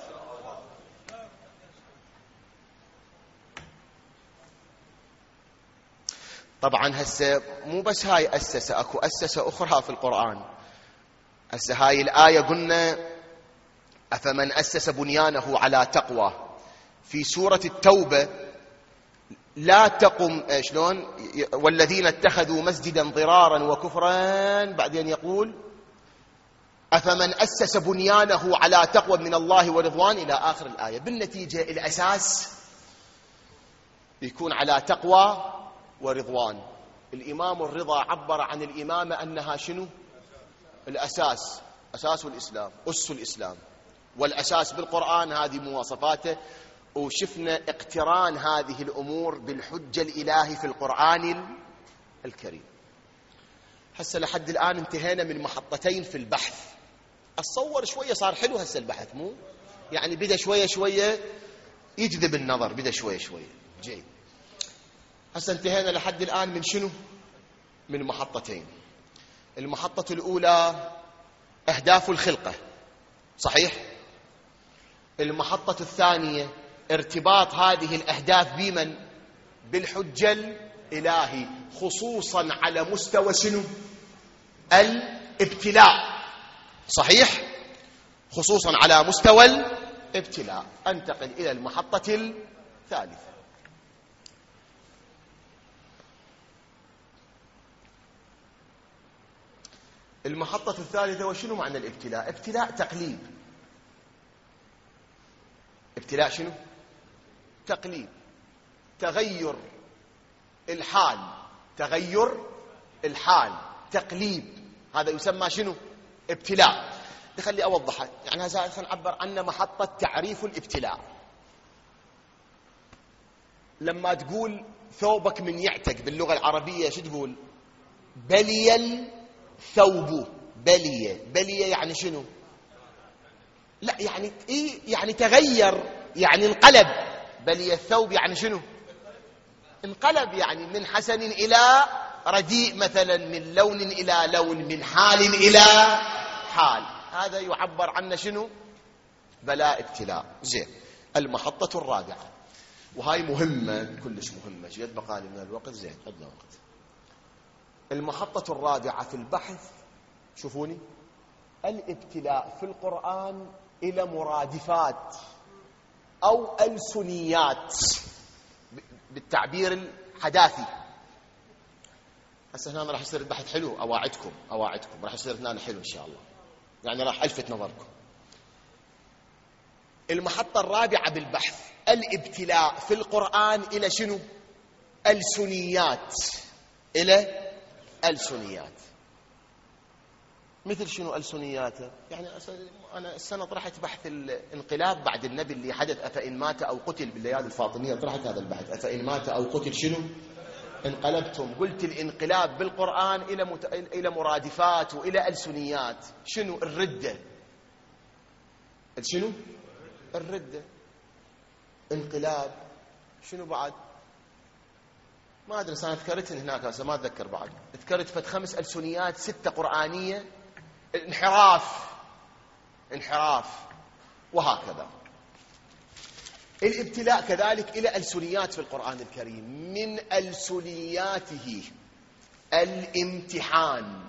طبعا هسه مو بس هاي أسسة، أكو أسسة أخرى في القرآن. هسه هاي الآية قلنا أفمن أسس بنيانه على تقوى. في سورة التوبة لا تقم شلون؟ والذين اتخذوا مسجدا ضرارا وكفرا. بعدين يقول أفمن أسس بنيانه على تقوى من الله ورضوان إلى آخر الآية. بالنتيجة الأساس يكون على تقوى ورضوان. الإمام الرضا عبر عن الإمامة أنها شنو؟ الأساس، أساس الإسلام، أس الإسلام. والأساس بالقرآن هذه مواصفاته. وشفنا اقتران هذه الأمور بالحجة الإلهي في القرآن الكريم. هسه لحد الآن انتهينا من محطتين في البحث. أتصور شوية صار حلو هسه البحث، مو يعني بدأ شوية شوية يجذب النظر، بدأ شوية شوية جيد. هسه انتهينا لحد الآن من شنو؟ من محطتين. المحطة الأولى أهداف الخلقة، صحيح؟ المحطة الثانية ارتباط هذه الأهداف بمن؟ بالحجة الإلهي، خصوصا على مستوى شنو؟ الابتلاء، صحيح؟ خصوصا على مستوى الابتلاء. أنتقل إلى المحطة الثالثة. المحطة الثالثة وشنو معنى الابتلاء؟ ابتلاء تقليب. ابتلاء شنو؟ تقليب، تغير الحال، تغير الحال، تقليب، هذا يسمى شنو؟ ابتلاء. خلي أوضحها، يعني هذا نعبر عنه محطة تعريف الابتلاء. لما تقول ثوبك من يعتق باللغة العربية شو تقول؟ بلي الثوب. بلي يعني شنو؟ لا يعني إيه؟ يعني تغير، يعني انقلب. بلي الثوب يعني شنو؟ انقلب، يعني من حسن إلى رديء مثلا، من لون إلى لون، من حال إلى حال. هذا يعبر عنه شنو؟ بلاء، ابتلاء. زين. المحطة الرابعة، وهاي مهمة كلش مهمة، جيت بقالي من الوقت. زين عندنا وقت. المحطة الرابعة في البحث، شوفوني، الابتلاء في القرآن إلى مرادفات أو ألسنيات بالتعبير الحداثي. هسه هنا راح يصير البحث حلو، أواعدكم راح يصير هنا حلو إن شاء الله، يعني راح ألفت نظركم. المحطة الرابعة بالبحث، الابتلاء في القرآن إلى شنو؟ ألسنيات. إلى ألسنيات. مثل شنو ألسنياته؟ يعني أنا السنة طرحت بحث الانقلاب بعد النبي اللي حدث، أفإن مات أو قتل بالليالي الفاطمية، طرحت هذا البحث، أفإن مات أو قتل شنو؟ انقلبتم. قلت الانقلاب بالقرآن إلى مرادفات وإلى ألسنيات. شنو؟ الردة. شنو؟ الردة. انقلاب. شنو بعد؟ ما أدري، أنا ذكرتن هناك هسه ما أتذكر بعد. ذكرت فت 5 ألسنيات، 6 قرآنية. انحراف وهكذا. الابتلاء كذلك إلى ألسنيات في القرآن الكريم، من ألسنياته الامتحان.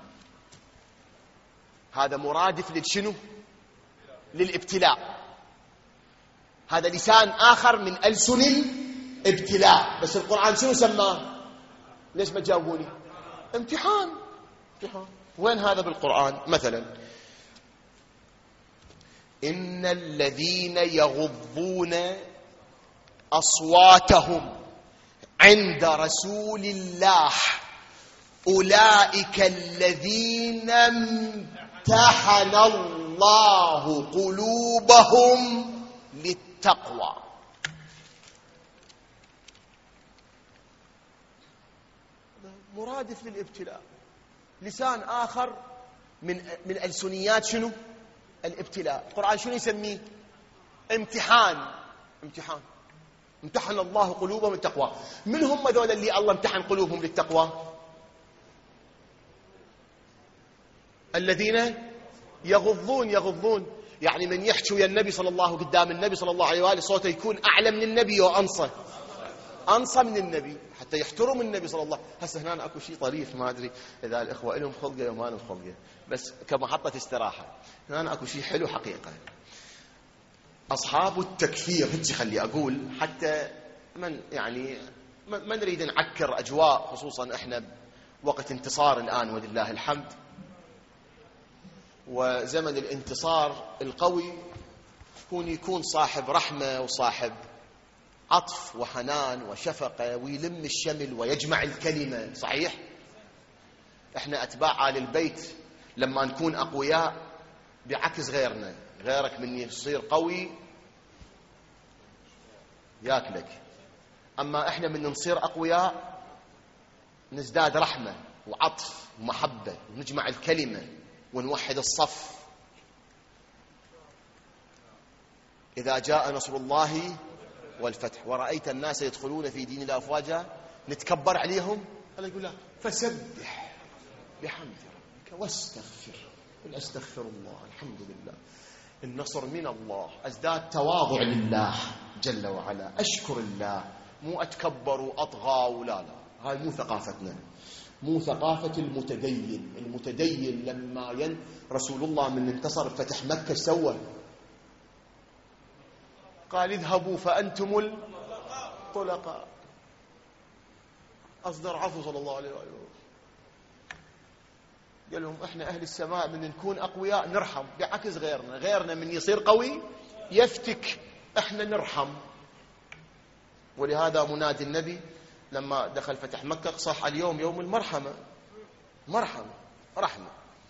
هذا مرادف للشنو؟ للابتلاء. هذا لسان آخر من ألسن الابتلاء، بس القرآن شنو سماه؟ ليش ما تجاوبوني؟ امتحان. وين هذا بالقرآن؟ مثلا إن الذين يغضون أصواتهم عند رسول الله أولئك الذين امتحن الله قلوبهم للتقوى. مرادف للابتلاء، لسان آخر من ألسنيات شنو؟ الابتلاء. القرآن شنو يسميه؟ امتحان. امتحن الله قلوبهم للتقوى. من هم ذول اللي الله امتحن قلوبهم للتقوى؟ الذين يغضون، يعني من يحكي ويا النبي صلى الله قدام النبي صلى الله عليه وآله صوته يكون أعلى من النبي وأنصى من النبي، حتى يحترم النبي صلى الله. هسه هنا أكو شيء طريف، ما أدري إذا الإخوة لهم خلقه وما لهم خلقه، بس كمحطة استراحة. هنا أكو شيء حلو حقيقة. أصحاب التكفير، هيك خلي أقول، حتى من يعني ما نريد نعكر أجواء، خصوصا إحنا وقت انتصار الآن ولله الحمد، وزمن الانتصار القوي يكون صاحب رحمة وصاحب عطف وحنان وشفقة، ويلم الشمل ويجمع الكلمة. صحيح؟ احنا أتباع آل البيت لما نكون أقوياء بعكس غيرنا، غيرك من يصير قوي ياكلك، أما احنا من نصير أقوياء نزداد رحمة وعطف ومحبة ونجمع الكلمة ونوحد الصف. إذا جاء نصر الله والفتح ورأيت الناس يدخلون في دين الله أفواجا، نتكبر عليهم. الله يقول لا، فسبح بحمد ربك واستغفر. قل أستغفر الله، الحمد لله، النصر من الله. أزداد تواضع لله جل وعلا، أشكر الله، مو أتكبر وأطغى، ولا لا، هاي مو ثقافتنا، مو ثقافة المتدين. المتدين لما رسول الله من انتصر فتح مكة سوى، قال اذهبوا فأنتم الطلقاء، أصدر عفو صلى الله عليه وآله. قال لهم احنا أهل السماء من نكون أقوياء نرحم، بعكس غيرنا من يصير قوي يفتك، احنا نرحم. ولهذا منادي النبي لما دخل فتح مكة صح اليوم يوم المرحمة، مرحمة رحمة.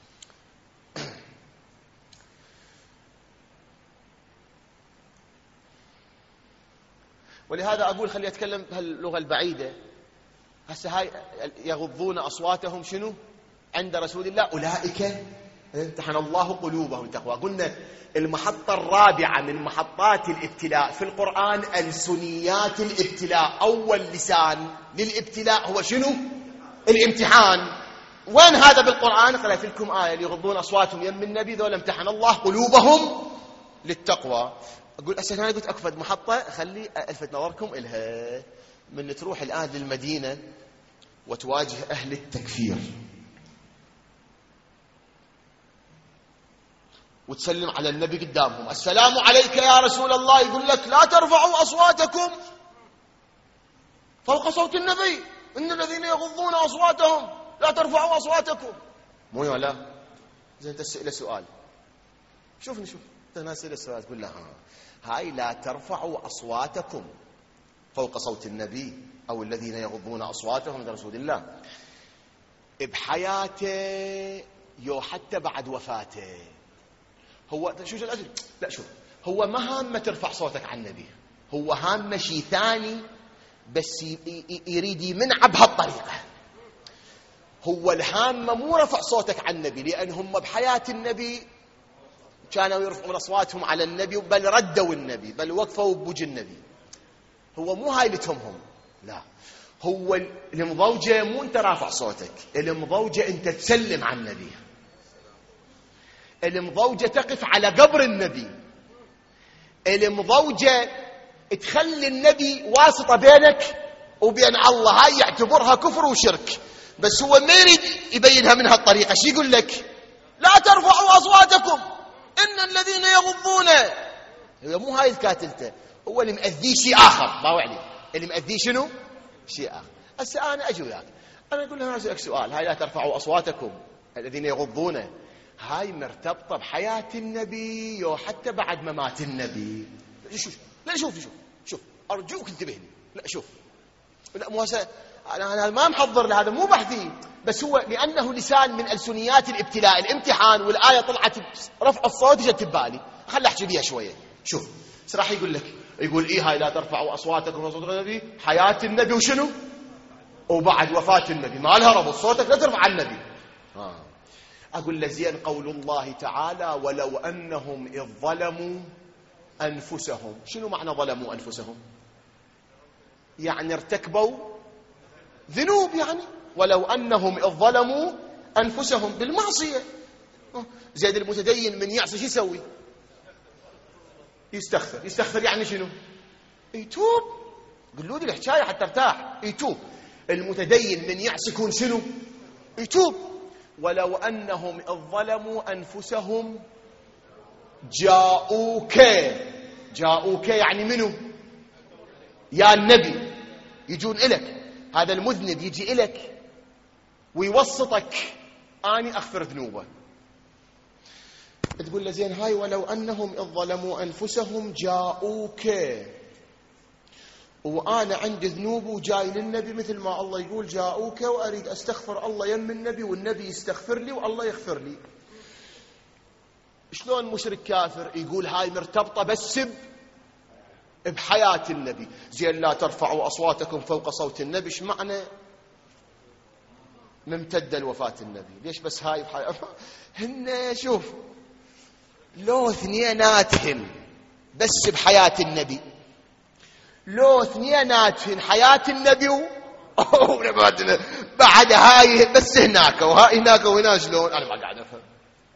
ولهذا أقول خلي أتكلم بهاللغة البعيدة. هسه هاي يغضون أصواتهم شنو عند رسول الله، أولئك امتحن الله قلوبهم التقوى. قلنا المحطة الرابعة من محطات الابتلاء في القرآن ألسنيات الابتلاء. أول لسان للابتلاء هو شنو؟ الامتحان. وين هذا بالقرآن؟ قلت لكم آية يغضون أصواتهم يم النبي، ذولا امتحن الله قلوبهم للتقوى. أقول أساسا أنا قلت أكفد محطة خلي ألفت نظركم إلها. من تروح الآن للمدينة وتواجه أهل التكفير وتسلم على النبي قدامهم، السلام عليك يا رسول الله، يقول لك لا ترفعوا أصواتكم فوق صوت النبي، إن الذين يغضون أصواتهم لا ترفعوا أصواتكم. مو ولا زين أنت تسأل سؤال، شوفني شوف أنت ناسأل السؤال تقول له هاي لا ترفعوا أصواتكم فوق صوت النبي أو الذين يغضون أصواتهم عند رسول الله بحياته يو حتى بعد وفاته. هو شو الأجل؟ لا شوف، هو ما هامه ترفع صوتك عن النبي، هو هامه شيء ثاني، بس يريد يمنع بهالطريقة. هو الهامه مو رفع صوتك عن النبي، لأن هم بحياة النبي كانوا يرفعون أصواتهم على النبي، بل ردوا النبي، بل وقفوا بوجه النبي. هو مو هاي اللي تهمهم، لا، هو المضوجة مو أنت رافع صوتك، المضوجة أنت تسلم على النبي، المضوجة تقف على قبر النبي، المضوجة تخلي النبي واسطة بينك وبين الله. هاي يعتبرها كفر وشرك، بس هو ما يريد يبينها من هالطريقة. شو يقول لك؟ لا ترفعوا أصواتكم إن الذين يغضون. هو مو هاي الكاتلته، هو اللي مأذيه شيء آخر. باوع عليه اللي مأذيه شنو؟ شيء آخر. هسه أنا أجي وياك أنا أقول له أنا أسألك سؤال، هاي لا ترفعوا أصواتكم الذين يغضون، هاي مرتبطة بحياة النبي وحتى بعد ما مات النبي؟ شوف لا شوف أرجوك انتبه لي. لا شوف، لا مو هسه أنا ما محضر لهذا، مو بحثي، بس هو لأنه لسان من ألسنيات الابتلاء، الامتحان، والآية طلعت رفع الصوت جت ببالي، خل أحكي بيها شوية. شوف راح يقول لك، يقول إيه هاي لا ترفعوا أصواتكم فوق صوت النبي، حياة النبي وشنو وبعد وفاة النبي، ما لها ربط، صوتك لا ترفع النبي. أقول له زين قول الله تعالى ولو أنهم إذ ظلموا أنفسهم، شنو معنى ظلموا أنفسهم؟ يعني ارتكبوا ذنوب، يعني ولو أنهم إذ ظلموا أنفسهم بالمعصية. زيد المتدين من يعصي شو يسوي؟ يستغفر يعني شنو؟ يتوب. قلوا لي الحكاية حتى ارتاح، يتوب. المتدين من يعصي يكون شنو؟ يتوب. ولو أنهم إذ ظلموا أنفسهم جاءوك يعني منو؟ يا النبي، يجون إلك، هذا المذنب يجي إلك ويوسطك، أني أغفر ذنوبه. تقول له زين هاي ولو أنهم إذ ظلموا أنفسهم جاءوك، وأنا عندي ذنوب وجاي للنبي، مثل ما الله يقول جاءوك وأريد أستغفر الله يم النبي والنبي يستغفر لي والله يغفر لي. شلون مشرك كافر يقول هاي مرتبطة بس بحياة النبي؟ زين لا ترفعوا أصواتكم فوق صوت النبي، ايش معنى ممتدة لوفاة النبي؟ ليش بس هاي بحياة؟ هن شوف لو اثنيناتهم بس بحياة النبي، لو اثنيناتهن حياة النبي بعد هاي بس هناك وهاي هناك وهنا شلون؟ أنا ما قاعد أفهم.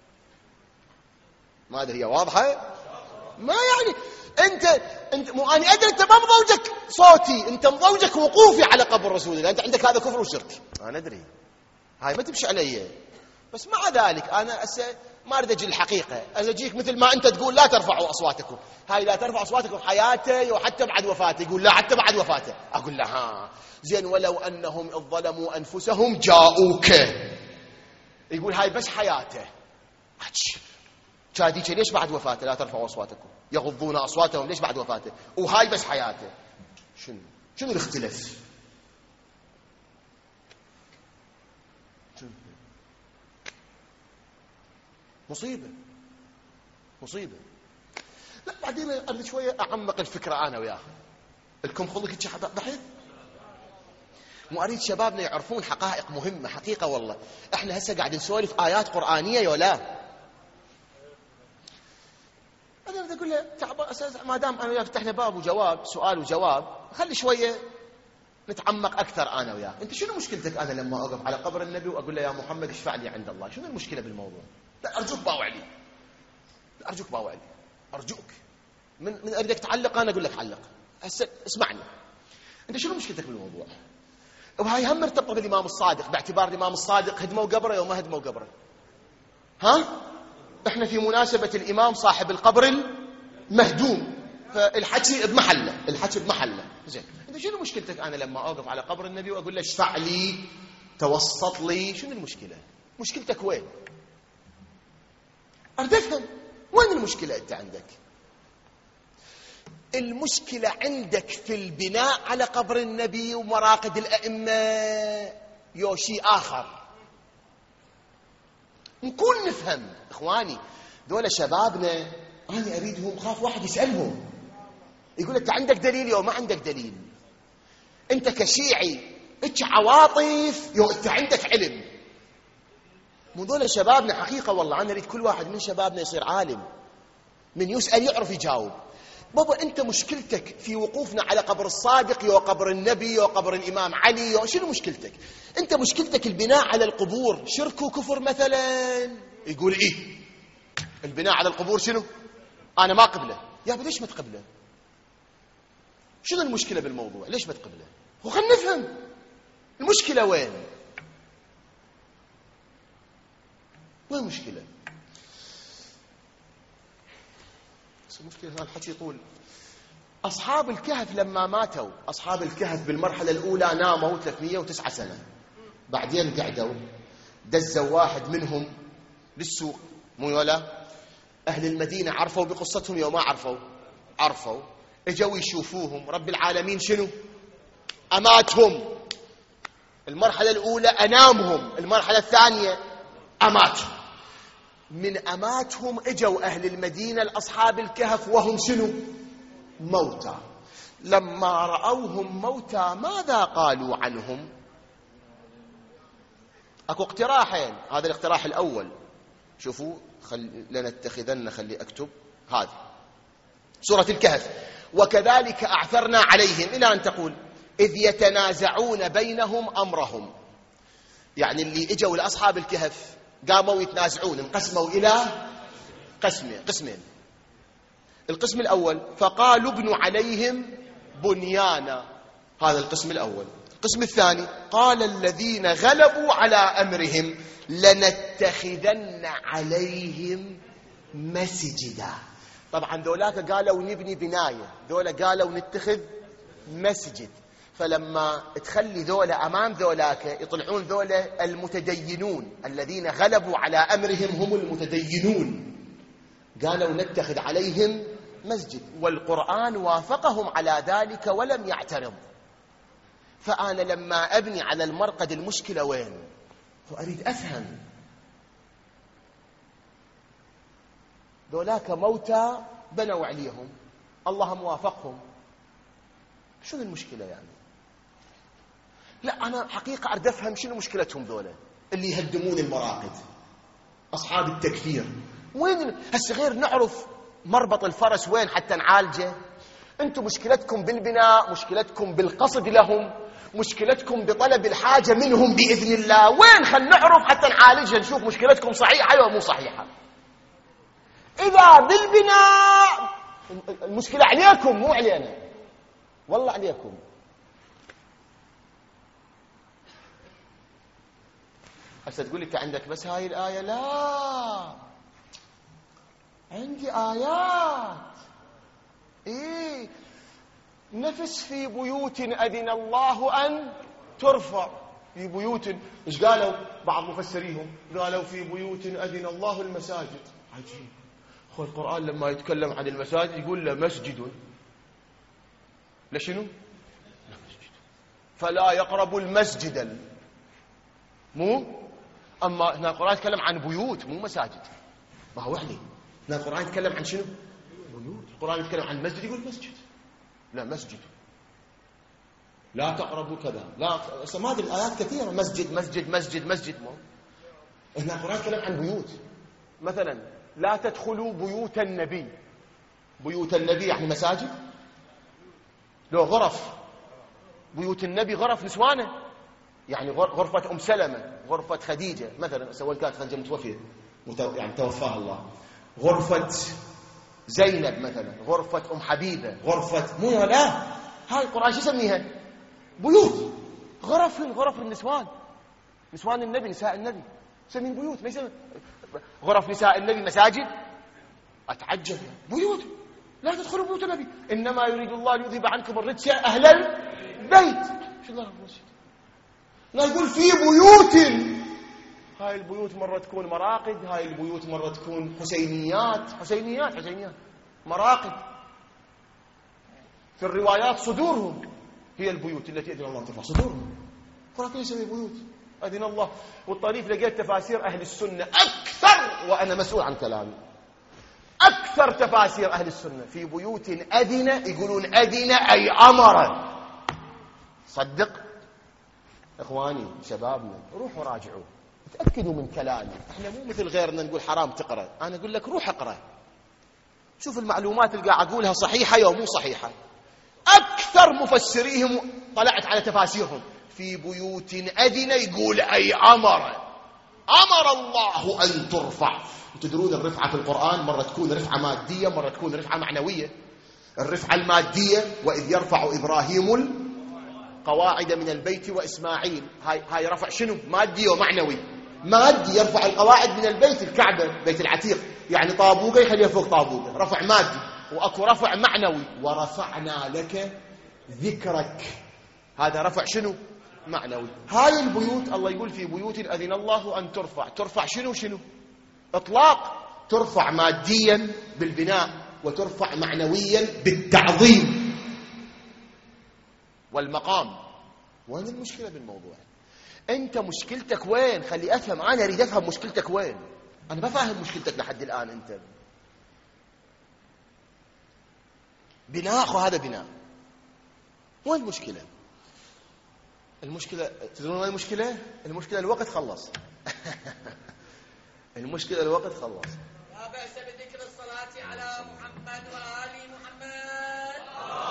ما أدري هي واضحة؟ ما يعني أنت مو أنا أدري أنت ما مضوجك صوتي، أنت مضوجك وقوفي على قبر رسول الله، أنت عندك هذا كفر وشرك. أنا أدري هاي ما تمشي علي، بس مع ذلك أنا ما أريد أجي الحقيقة، أجيك مثل ما أنت تقول لا ترفعوا أصواتكم، هاي لا ترفعوا أصواتكم حياته وحتى بعد وفاته، يقول لا حتى بعد وفاته. أقول له ها زين، ولو أنهم إذ ظلموا أنفسهم جاءوك، يقول هاي بس حياته، شاديك ليش بعد وفاته لا ترفعوا أصواتكم، يغضون أصواتهم ليش بعد وفاته، وهاي بس حياته. شنو الاختلاف؟ مصيبة. لا بعدين أريد شوية أعمق الفكرة أنا وياه. لكم خلق بحث، مو أريد شبابنا يعرفون حقائق مهمة، حقيقة والله. احنا هسه قاعد نسولف آيات قرآنية يولا. أنا أريد أقول له ما دام أنا وياه فتحنا باب وجواب، سؤال وجواب، خلي شوية نتعمق أكثر أنا وياه. أنت شنو مشكلتك أنا لما أقف على قبر النبي وأقول له يا محمد اشفع لي عند الله؟ شنو المشكلة بالموضوع؟ لا أرجوك باوع لي، أرجوك باوع لي، أرجوك. من أريدك تعلق أنا أقول لك علق. هسه اسمعني، أنت شنو مشكلتك بالموضوع؟ وهاي هم مرتبطة بالإمام الصادق، باعتبار الإمام الصادق هدموا قبره يوم ما هدموا قبره. ها؟ إحنا في مناسبة الإمام صاحب القبر المهدوم، فالحكي بمحله، الحكي بمحله. زين، أنت شنو مشكلتك أنا لما أوقف على قبر النبي وأقول له اشفع لي، توسط لي؟ شنو المشكلة؟ مشكلتك وين؟ أريد أفهم وين المشكلة أنت عندك؟ المشكلة عندك في البناء على قبر النبي ومراقد الأئمة يو شيء آخر. نكون نفهم إخواني، دول شبابنا أنا أريدهم، خاف واحد يسألهم يقول أنت عندك دليل يو ما عندك دليل؟ أنت كشيعي أنت عواطف يو أنت عندك علم؟ مو دول شبابنا حقيقة والله. أنا أريد كل واحد من شبابنا يصير عالم، من يسأل يعرف يجاوب. بابا أنت مشكلتك في وقوفنا على قبر الصادق يو قبر النبي يو قبر الإمام علي يو شنو مشكلتك؟ أنت مشكلتك البناء على القبور شرك وكفر مثلا؟ يقول إيه البناء على القبور شنو؟ أنا ما قبله. يا أبي ليش ما تقبله؟ شنو المشكلة بالموضوع؟ ليش ما تقبله؟ وخلنا نفهم المشكلة وين المشكلة؟ المشكلة هذا الحكي يطول. أصحاب الكهف لما ماتوا، أصحاب الكهف بالمرحلة الأولى ناموا 309 سنة، بعدين قعدوا، دزوا واحد منهم للسوق، مو يولا؟ أهل المدينة عرفوا بقصتهم يوم ما عرفوا، اجوا يشوفوهم، رب العالمين شنو؟ أماتهم. المرحلة الأولى أنامهم، المرحلة الثانية أماتهم. من أماتهم اجوا أهل المدينة لأصحاب الكهف وهم شنو؟ موتى. لما رأوهم موتى ماذا قالوا عنهم؟ أكو اقتراحين، هذا الاقتراح الأول، شوفوا لنتخذن، خلي أكتب هذا سورة الكهف. وكذلك أعثرنا عليهم إلى أن تقول إذ يتنازعون بينهم أمرهم. يعني اللي اجوا لأصحاب الكهف قاموا يتنازعون، انقسموا إلى قسمين. القسم الأول فقالوا ابنوا عليهم بنيانا، هذا القسم الأول. القسم الثاني قال الذين غلبوا على أمرهم لنتخذن عليهم مسجدا. طبعا ذولاك قالوا نبني بناية، ذولا قالوا نتخذ مسجد. فلما تخلي ذولا أمام ذولاك يطلعون ذولا المتدينون الذين غلبوا على أمرهم، هم المتدينون، قالوا نتخذ عليهم مسجد، والقرآن وافقهم على ذلك ولم يعترض. فأنا لما أبني على المرقد المشكلة وين؟ وأريد أفهم. ذولاك موتى بنوا عليهم، الله موافقهم، شنو المشكلة يعني؟ لا أنا حقيقة أريد أفهم شنو مشكلتهم ذولا اللي يهدمون المراقد، أصحاب التكفير. وين هسه غير نعرف مربط الفرس وين حتى نعالجه؟ أنتم مشكلتكم بالبناء، مشكلتكم بالقصد لهم، مشكلتكم بطلب الحاجة منهم بإذن الله. وين؟ خل نعرف حتى نعالجها، نشوف مشكلتكم صحيحة ولا مو صحيحة. إذا بالبناء المشكلة عليكم مو علينا، والله عليكم. هسه تقول لك عندك بس هاي الآية، لا، عندي آيات. إيه، نفس في بيوت أذن الله أن ترفع. في بيوت، إيش قالوا بعض مفسريهم؟ قالوا في بيوت أذن الله المساجد. عجيب، أخو القرآن لما يتكلم عن المساجد يقول له مسجد. لشنو؟ فلا يقرب المسجد. مو أما هنا القرآن يتكلم عن بيوت مو مساجد. ما هو وحدي، هنا القرآن يتكلم عن شنو؟ بيوت. القرآن يتكلم عن مسجد يقول مسجد، لا مسجد، لا تقربوا كذا، لا. ما ادري الآيات كثيرة، مسجد مسجد مسجد مسجد. مو هنا القرآن يتكلم عن بيوت. مثلا لا تدخلوا بيوت النبي. بيوت النبي يعني مساجد؟ لو غرف بيوت النبي غرف نسوانه، يعني غرفة أم سلمة، غرفة خديجة مثلا، سواء كانت خديجة متوفية يعني توفاها الله، غرفة زينب مثلا، غرفة أم حبيبة، غرفة مو، لا، هاي القرآن شو يسميها؟ بيوت. غرف النسوان، نسوان النبي، نساء النبي يسمين بيوت، ما يسمين غرف نساء النبي مساجد. أتعجب، بيوت. لا تدخلوا بيوت النبي، إنما يريد الله ليذهب عنكم الرجس أهل البيت. شو الله المسجد؟ لا، يقول في بيوت. هاي البيوت مرة تكون مراقد، هاي البيوت مرة تكون حسينيات مراقد. في الروايات صدورهم هي البيوت التي أذن الله أن ترفع. صدورهم القرآن يسمي بيوت أذن الله. والطريف لقيت تفاسير أهل السنة أكثر، وأنا مسؤول عن كلامي، أكثر تفاسير أهل السنة في بيوت أذن، يقولون أذن أي أمر. صدق إخواني شبابنا، روحوا راجعوا، تأكدوا من كلامي. احنا مو مثل غيرنا نقول حرام تقرأ، أنا أقول لك روح اقرأ، شوف المعلومات اللي قاعد أقولها صحيحة أو مو صحيحة. أكثر مفسريهم طلعت على تفاسيرهم في بيوت أذن، يقول أي أمر الله أن ترفع. تدرون الرفعة في القرآن مرة تكون رفعة مادية، مرة تكون رفعة معنوية. الرفعة المادية وإذ يرفع إبراهيم القواعد من البيت وإسماعيل، هاي رفع شنو؟ مادي ومعنوي. مادي، يرفع القواعد من البيت، الكعبة، بيت العتيق، يعني طابوقة يخليها فوق طابوقة، رفع مادي. وأكو رفع معنوي، ورفعنا لك ذكرك، هذا رفع شنو؟ معنوي. هاي البيوت الله يقول في بيوت أذن الله أن ترفع. ترفع شنو؟ إطلاق. ترفع ماديا بالبناء، وترفع معنويا بالتعظيم والمقام. وين المشكلة بالموضوع؟ أنت مشكلتك وين؟ خلي أفهم، أنا أريد أفهم مشكلتك وين. أنا ما فاهم مشكلتك لحد الآن. أنت بناء، وهذا بناء، وين المشكلة؟ المشكلة تدرون وين المشكلة؟ المشكلة الوقت خلص. المشكلة الوقت خلص. لا بأس بذكر الصلاة على محمد وآل محمد.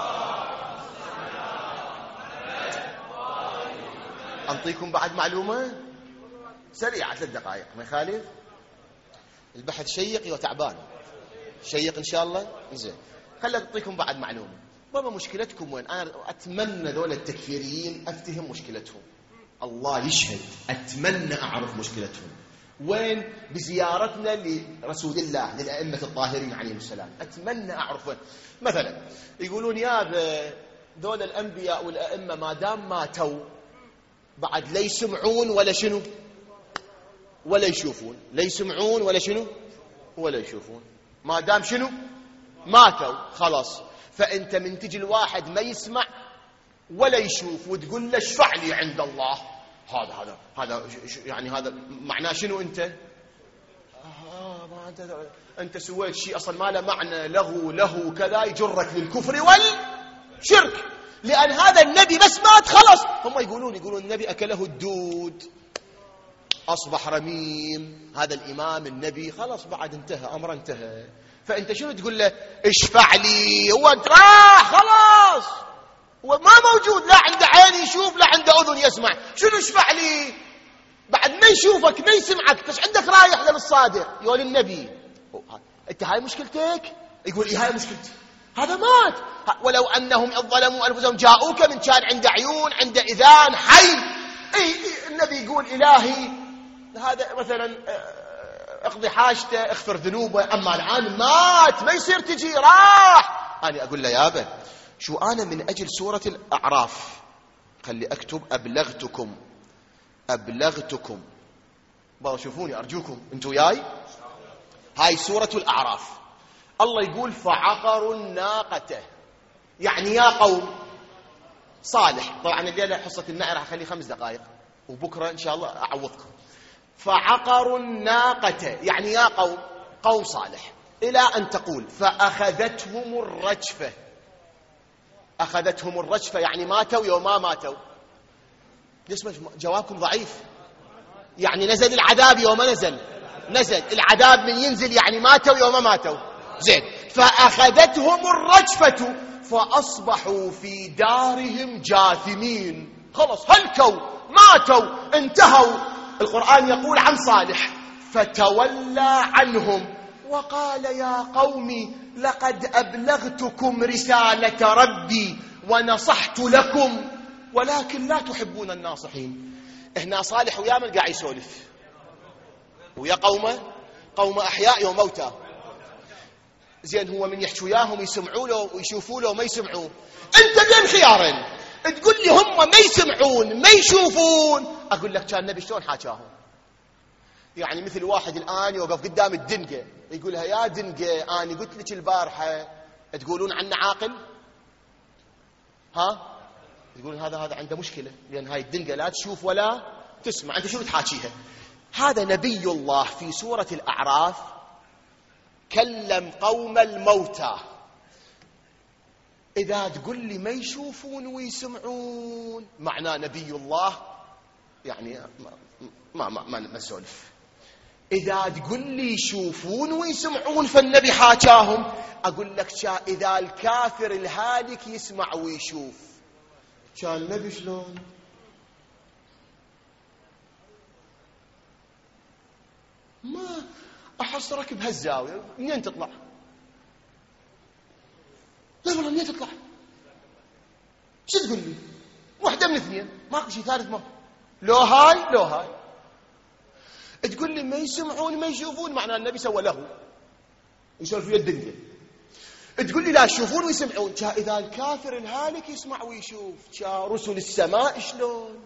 أنطيكم بعد معلومة سريعة 3 دقائق ما يخالف. البحث شيق وتعبان، شيق إن شاء الله. زين، خلي أعطيكم بعد معلومة. بابا مشكلتكم وين؟ أنا أتمنى ذول التكفيريين أفتهم مشكلتهم، الله يشهد، أتمنى أعرف مشكلتهم وين بزيارتنا لرسول الله، للأئمة الطاهرين عليهم السلام. أتمنى أعرف وين. مثلا يقولون يا ذول الأنبياء والأئمة ما دام ماتوا بعد لا يسمعون ولا شنو ولا يشوفون، لا يسمعون ولا شنو ولا يشوفون، ما دام شنو ماتوا خلاص. فأنت من تجي الواحد ما يسمع ولا يشوف وتقول له اشفع لي عند الله، هذا يعني هذا معناه شنو؟ أنت سويت شيء أصلا ما له معنى، له كذا، يجرك للكفر والشرك. لأن هذا النبي بس مات خلص. هم يقولون النبي أكله الدود أصبح رميم، هذا الإمام النبي خلص بعد انتهى، أمر انتهى. فأنت شنو تقول له؟ اشفع لي. هو راح خلاص، هو ما موجود، لا عنده عين يشوف لا عنده أذن يسمع. شنو اشفع لي؟ بعد ما يشوفك ما يسمعك، بس عندك رايح للصادق يقول النبي انت هاي مشكلتك؟ يقول هاي مشكلتي، هذا مات. ولو أنهم إذ ظلموا أنفسهم جاءوك من كان عنده عيون عنده إذان حي. النبي يقول إلهي هذا مثلا اقضي حاجته اغفر ذنوبه، أما الآن مات ما يصير تجي راح. أنا أقول له يابا شو أنا من أجل سورة الأعراف خلي أكتب أبلغتكم بابا شوفوني أرجوكم أنتوا وياي. هاي سورة الأعراف. الله يقول فعقروا الناقة، يعني يا قوم صالح. طبعا الليلة حصة النعرة خلي 5 دقائق وبكرة إن شاء الله أعوضكم. فعقروا الناقة يعني يا قوم صالح، إلى أن تقول فأخذتهم الرجفة. أخذتهم الرجفة يعني ماتوا يوم ما ماتوا. ليش جوابكم ضعيف؟ يعني نزل العذاب يوم نزل العذاب من ينزل يعني ماتوا يوم ما ماتوا. زين. فأخذتهم الرجفة فأصبحوا في دارهم جاثمين. خلص هلكوا ماتوا انتهوا. القرآن يقول عن صالح فتولى عنهم وقال يا قوم لقد أبلغتكم رسالة ربي ونصحت لكم ولكن لا تحبون الناصحين. هنا صالح ويا من قاعد يسولف ويا قوم أحياء وموتى. زين هو من يحكي وياهم يسمعوا له ويشوفوا له وما يسمعون. انت بين خيارين، تقول لي هم ما يسمعون ما يشوفون، اقول لك كان النبي شلون حاكاهم. يعني مثل واحد الان يوقف قدام الدنقه يقولها يا دنقه انا قلت لك البارحه تقولون عنه عاقل، ها يقولون هذا عنده مشكله لان هاي الدنقه لا تشوف ولا تسمع، انت شو بتحاكيها؟ هذا نبي الله في سوره الاعراف كلم قوم الموتى. إذا تقول لي ما يشوفون ويسمعون معناه نبي الله يعني ما سولف. إذا تقول لي يشوفون ويسمعون فالنبي حاكاهم، أقول لك إذا الكافر الهالك يسمع ويشوف كان النبي شلون؟ ما أحصرك بهالزاوية منين تطلع؟ لا والله منين تطلع؟ شو تقول لي؟ واحدة من اثنين، ماكو شيء ثالث. ما لو هاي تقول لي ما يسمعون ما يشوفون معناه النبي سوى له يسولف ويا الدنيا. تقول لي لا يشوفون ويسمعون، إذا الكافر الهالك يسمع ويشوف رسل السماء شلون؟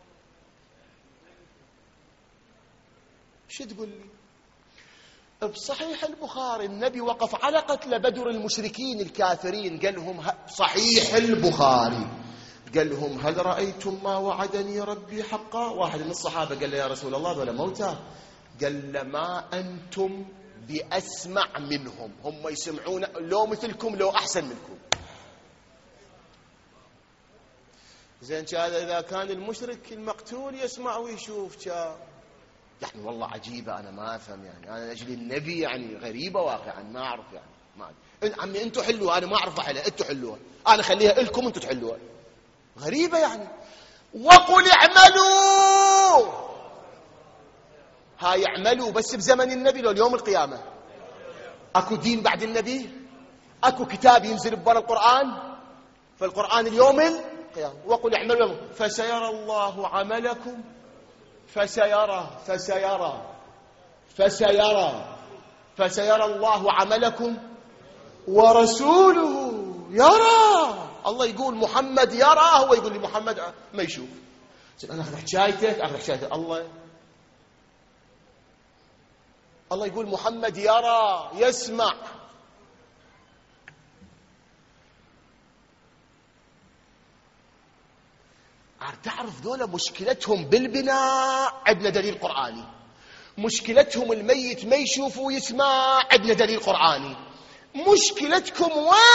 شو تقول لي؟ بصحيح البخاري النبي وقف على قتل بدر المشركين الكافرين، قال لهم صحيح البخاري قال لهم هل رأيتم ما وعدني ربي حقا؟ واحد من الصحابة قال له يا رسول الله ولا موتى؟ قال له ما أنتم بأسمع منهم، هم يسمعون لو مثلكم لو أحسن منكم. زين إذا كان المشرك المقتول يسمع ويشوف يعني والله عجيبة. أنا ما أفهم يعني أنا أجل النبي يعني غريبة واقعا ما أعرف يعني ما أعرف. عمي أنتوا حلوها أنا ما أعرف أحلها، أنتوا حلوها أنا خليها لكم أنتوا تحلوها. غريبة يعني. وقل اعملوا، هاي اعملوا بس بزمن النبي لو اليوم القيامة. أكو دين بعد النبي؟ أكو كتاب ينزل ببر القرآن؟ فالقرآن اليوم القيامة. وقل اعملوا فسيرى الله عملكم فسيرى الله عملكم ورسوله يرى. الله يقول محمد يرى، هو يقول لي محمد ما يشوف. أنا أخذ حكايتك الله يقول محمد يرى يسمع. تعرف دولة مشكلتهم بالبناء عندنا دليل قرآني، مشكلتهم الميت ما يشوف ويسمع عندنا دليل قرآني. مشكلتكم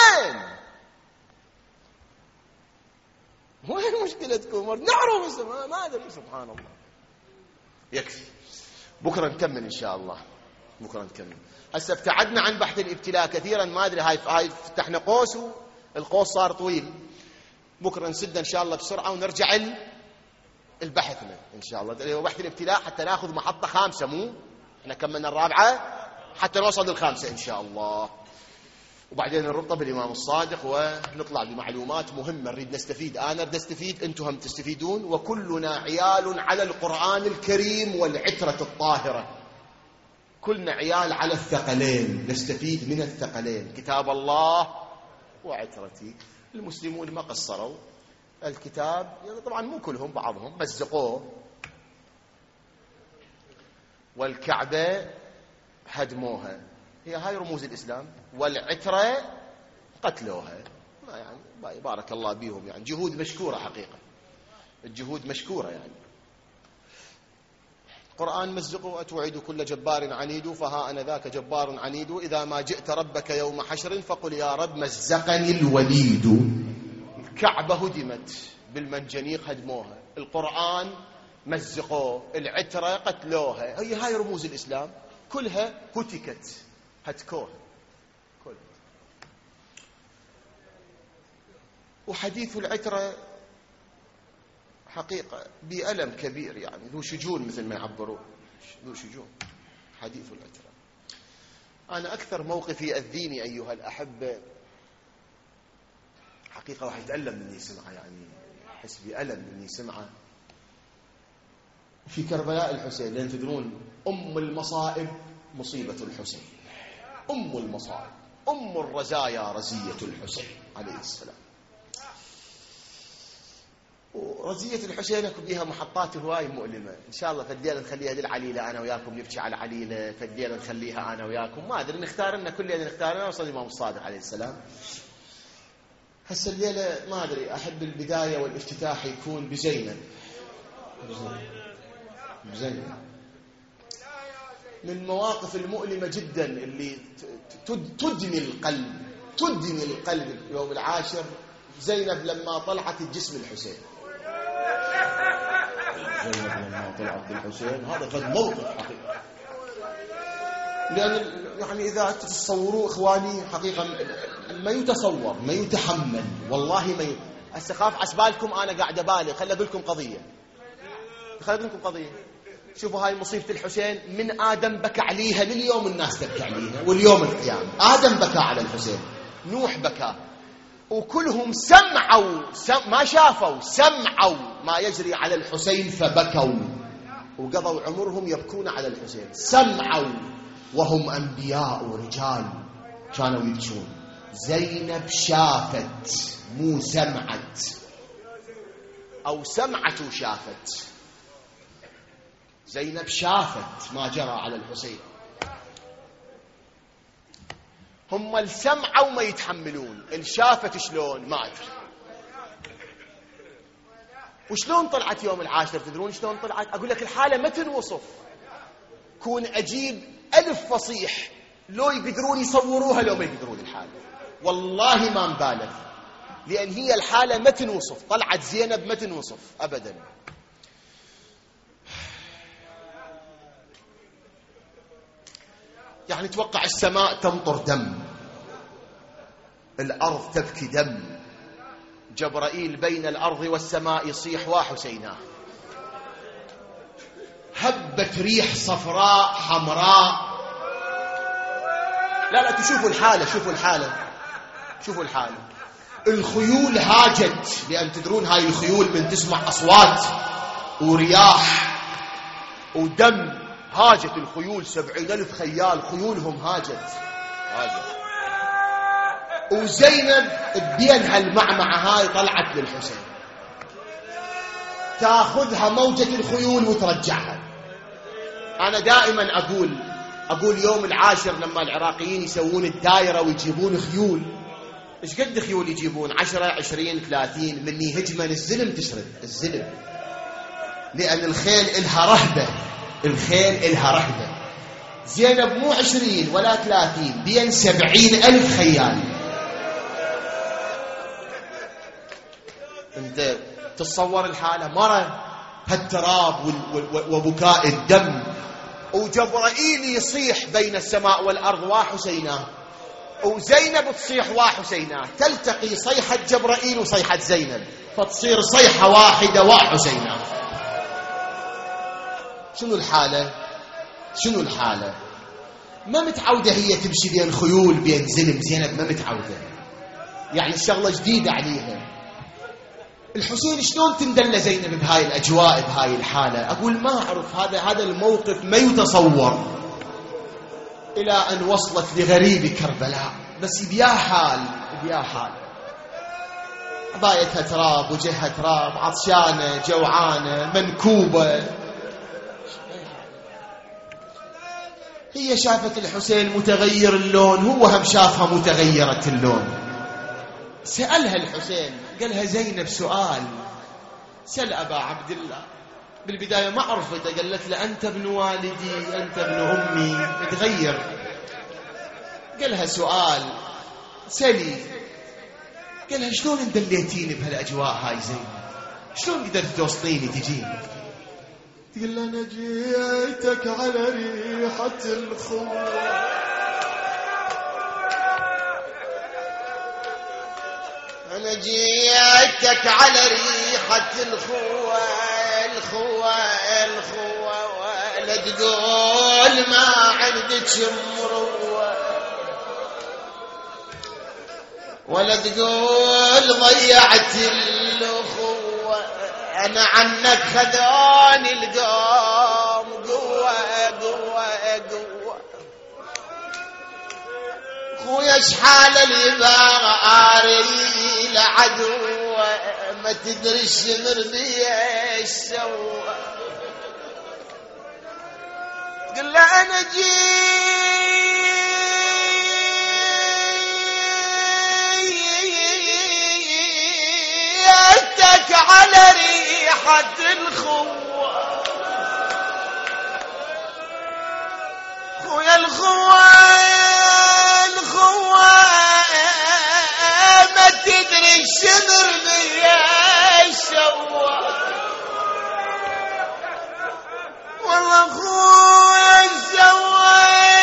وين مشكلتكم؟ نعرف بس ما أدري. سبحان الله. يكفي بكرة نكمل إن شاء الله. بكرة نكمل. هسه ابتعدنا عن بحث الابتلاء كثيرا، ما أدري هاي فتحنا قوس والقوس صار طويل. بكرة نسد إن شاء الله بسرعة ونرجع البحثنا إن شاء الله، اللي هو بحث الابتلاء، حتى ناخذ محطة خامسة. مو احنا كملنا الرابعة حتى نوصل للخامسة إن شاء الله، وبعدين نربطه بالإمام الصادق ونطلع بمعلومات مهمة نريد نستفيد. أنا أريد أستفيد، أنتم هم تستفيدون، وكلنا عيال على القرآن الكريم والعترة الطاهرة. كلنا عيال على الثقلين، نستفيد من الثقلين، كتاب الله وعترتي. المسلمون ما قصروا الكتاب، طبعا مو كلهم، بعضهم مزقوه، والكعبة هدموها، هي هاي رموز الإسلام، والعترة قتلوها. يعني بارك الله بيهم، يعني جهود مشكورة حقيقة، الجهود مشكورة. يعني القرآن مزقوا، أتوعد كل جبار عنيد، فها أنا ذاك جبار عنيد، إذا ما جئت ربك يوم حشر فقل يا رب مزقني الوليد. الكعبة هدمت بالمنجنيق، هدموها، القرآن مزقوه، العترة قتلوها، هي هاي رموز الإسلام كلها هتكت، هتكوها كلها. وحديث العترة حقيقة بألم كبير، يعني ذو شجون مثل ما يعبرون، ذو شجون حديث العترة. أنا أكثر موقفي يأذيني أيها الأحبة حقيقة، واحد يتألم مني يسمعه، يعني أحس بألم مني يسمعه، في كربلاء الحسين. لأن تدرون أم المصائب مصيبة الحسين، أم المصائب، أم الرزايا رزية الحسين عليه السلام. ورزية الحسين اكو بيها محطات هواي مؤلمة. إن شاء الله فدينا نخليها للعليلة أنا وياكم، نبكي على عليلة، فدينا نخليها أنا وياكم، ما أدري نختار لنا كل اللي نختارنا وصل الإمام الصادق عليه السلام. هسه الليلة ما أدري، أحب البداية والافتتاح يكون بزينب. زينب من المواقف المؤلمة جدا اللي تدمي القلب، تدمي القلب. يوم العاشر زينب لما طلعت الجسم الحسين، زينب لما طلعت الحسين، هذا قد موقف حقيقة. لأن يعني إذا تتصوروا إخواني حقيقة ما يتصور، ما يتحمل، والله ما أستخاف عسبالكم أنا قاعد أبالغ. خلي أقول لكم قضية، شوفوا هاي مصيبة الحسين، من آدم بكى عليها لليوم الناس تبكي عليها، واليوم القيامة. آدم بكى على الحسين، نوح بكى، وكلهم سمعوا ما شافوا، سمعوا ما يجري على الحسين فبكوا، وقضوا عمرهم يبكون على الحسين. سمعوا وهم أنبياء ورجال كانوا يبكون. زينب شافت مو سمعت، أو سمعت وشافت. زينب شافت ما جرى على الحسين، هم السمعوا ما يتحملون، الشافت شلون ما أدري. وشلون طلعت يوم العاشر؟ تدرون شلون طلعت؟ أقول لك الحالة ما تنوصف. كون أجيب 1000 فصيح لو يقدرون يصوروها لو ما يقدرون الحالة، والله ما مبالغ، لأن هي الحالة ما تنوصف. طلعت زينب ما تنوصف أبدا. يعني توقع السماء تمطر دم، الأرض تبكي دم، جبرائيل بين الأرض والسماء يصيح وحسيناه، هبت ريح صفراء حمراء. لا تشوفوا الحالة، شوفوا الحالة. الخيول هاجت، لأن تدرون هاي الخيول من تسمع أصوات ورياح ودم، هاجت الخيول. 70,000 خيال خيولهم هاجت. وزينب بينها المعمعة هاي طلعت للحسين، تاخذها موجة الخيول وترجعها. أنا دائما أقول يوم العاشر لما العراقيين يسوون الدائرة ويجيبون خيول، إيش قد خيول يجيبون؟ 10 20 30. من يهجمن الزلم تشرد الزلم، لأن الخيل إلها رهبة. زينب مو 20 ولا 30، بين 70,000 خيال. انت تتصور الحالة، مرة هالتراب وبكاء الدم وجبرائيل يصيح بين السماء والأرض وحسيناه، وزينب تصيح وحسيناه، تلتقي صيحة جبرائيل وصيحة زينب فتصير صيحة واحدة وحسيناه. شنو الحالة؟ شنو الحالة؟ ما متعودة هي تمشي بين خيول بين زلم. زينب ما متعودة، يعني الشغلة جديدة عليها. الحسين شلون تندل زينب بهاي الأجواء بهاي الحالة؟ أقول ما أعرف، هذا الموقف ما يتصور، إلى أن وصلت لغريب كربلاء. بس بيا حال عبايتها تراب وجهها تراب، عطشانة جوعانة منكوبة. هي شافت الحسين متغير اللون، هو هم شافها متغيرة اللون. سألها الحسين، قالها زينب سؤال، سأل أبا عبد الله. بالبداية ما عرفت، قالت له أنت ابن والدي، أنت ابن أمي، متغير. قالها سؤال، سلي. قالها شلون اندليتيني بهالأجواء هاي زينب؟ شلون قدرت توصليني تجيني؟ تقول له أنا جيتك على ريحة الخوة، أنا جيتك على ريحة الخوة، ولا تقول ما عندك مروة، ولا تقول ضيعت الأخوة. أنا عنك خذاني القوم قوة. خويا شحال اللي باري لعدوة، ما تدري الشمر بيه السوى. قل له أنا جيتك على ريحة الخوة، خويا الخوة ما تدري الشمر بيه السوى. والله خويا السوى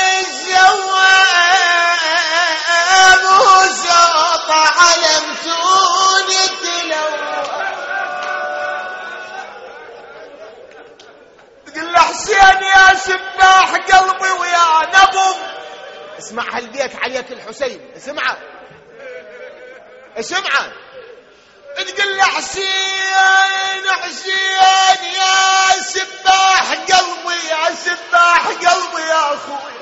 موسى علمتوني تلوى. تقول له حسين يا سباح قلبي ويا نبض. اسمع هالبيت عليك الحسين، اسمعه. تقول له حسين يا سباح قلبي يا أخوي.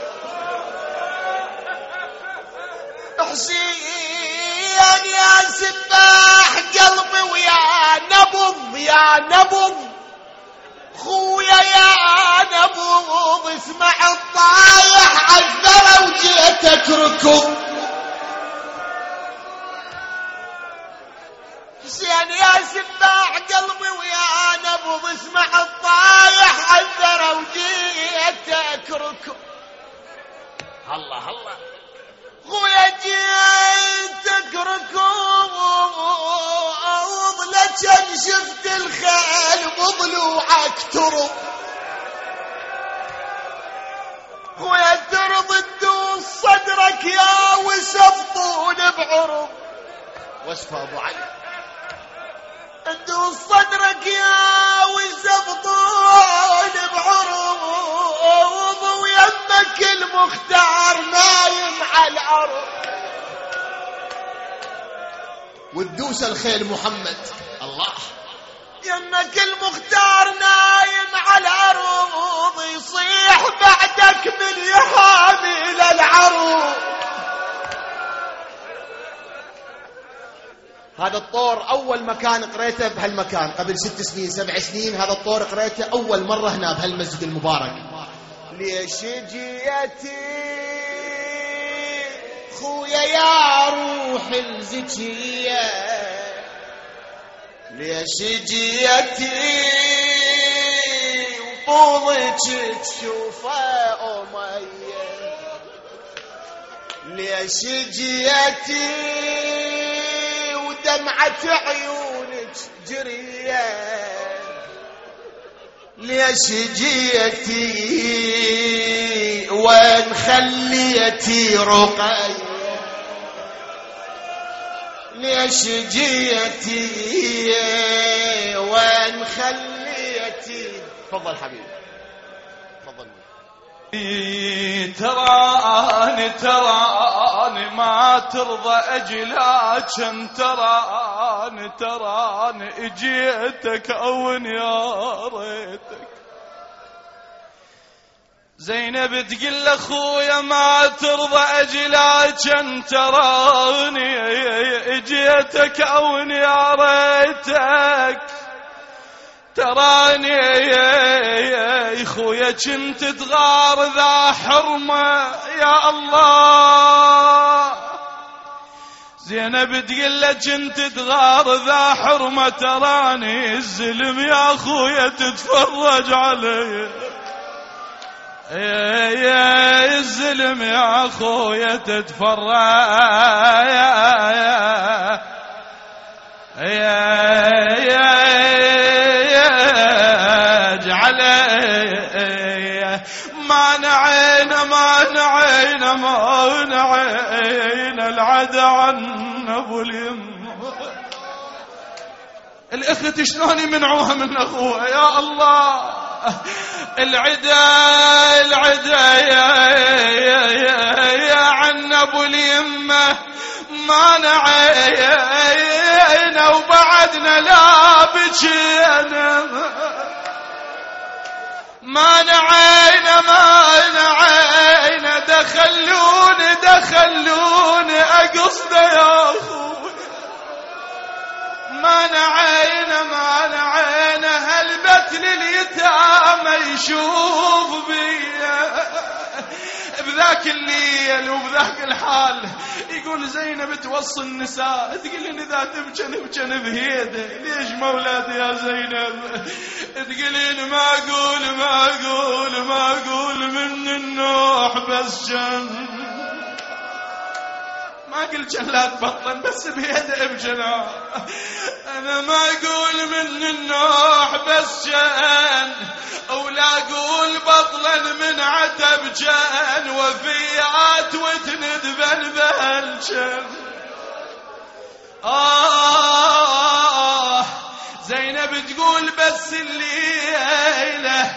حسين يا سباح قلبي ويا نبض خويا يا نبض. اسمع الطايح عذرة وجيتك ركض. حسين يا سباح قلبي ويا نبض، اسمع الطايح عذرة وجيتك ركض. الله خويا جيتك ركض، لجن شفت الخيل بضلوعك ترض. خويا ترض تدوس صدرك يا وسف طول بعرض. وصفه ابو علي، تدوس صدرك يا وسف طول بعرض، ويمك المختار نايم على الارض. وتدوس الخيل محمد، الله يمك المختار نايم على الارض، يصيح بعدك من يحامل العروض. هذا الطور أول مكان قريته بهالمكان قبل 6 سنين 7 سنين. هذا الطور قريته أول مرة هنا بهالمسجد المبارك. ليش جيتي خويا يا روح الزكية، ليش جيتي وطولك تشوفه أمية، ليش جيتي دمعة عيونك جرية، ليش جيتي وين خليتي رقي؟ ليش جيتي وين خليتي؟ تفضل حبيبي تفضل. تراني ما ترضى أجلاك، تراني اجيتك أون يا ريتك. زينب تقول لأخويا ما ترضى أجلاك، تراني اجيتك أون يا ريتك. تراني يا خويا كنت تغار ذا حرمة يا الله. زينب تقول له كنت تغار ذا حرمة، تراني الزلم يا خويا تتفرج علي. يا الزلم يا خويا تتفرج علي. ما نعينا العدا عن ابو اليم. الاخت شلون يمنعوها من اخوها يا الله. العدا يا عن ابو اليمه ما نعينا وبعدنا لا بجينا. ما نعينا دخلوني أقصد يا أخوي. ما نعينا هالبتل اليتامى يشوف بيا بذاك الليل وبذاك الحال. يقول زينب توصي النساء تقول إذا تبجن بهيده. ليش مولاتي يا زينب؟ تقولين ما أقول من النوح بس جن. ما قلت جلات بطلا بس بيده بجنا. أنا ما أقول من النوح بس جن، ولا أقول بطلا من عتب جن، وفيات وتندبن بهالجن. زينب تقول بس الليلة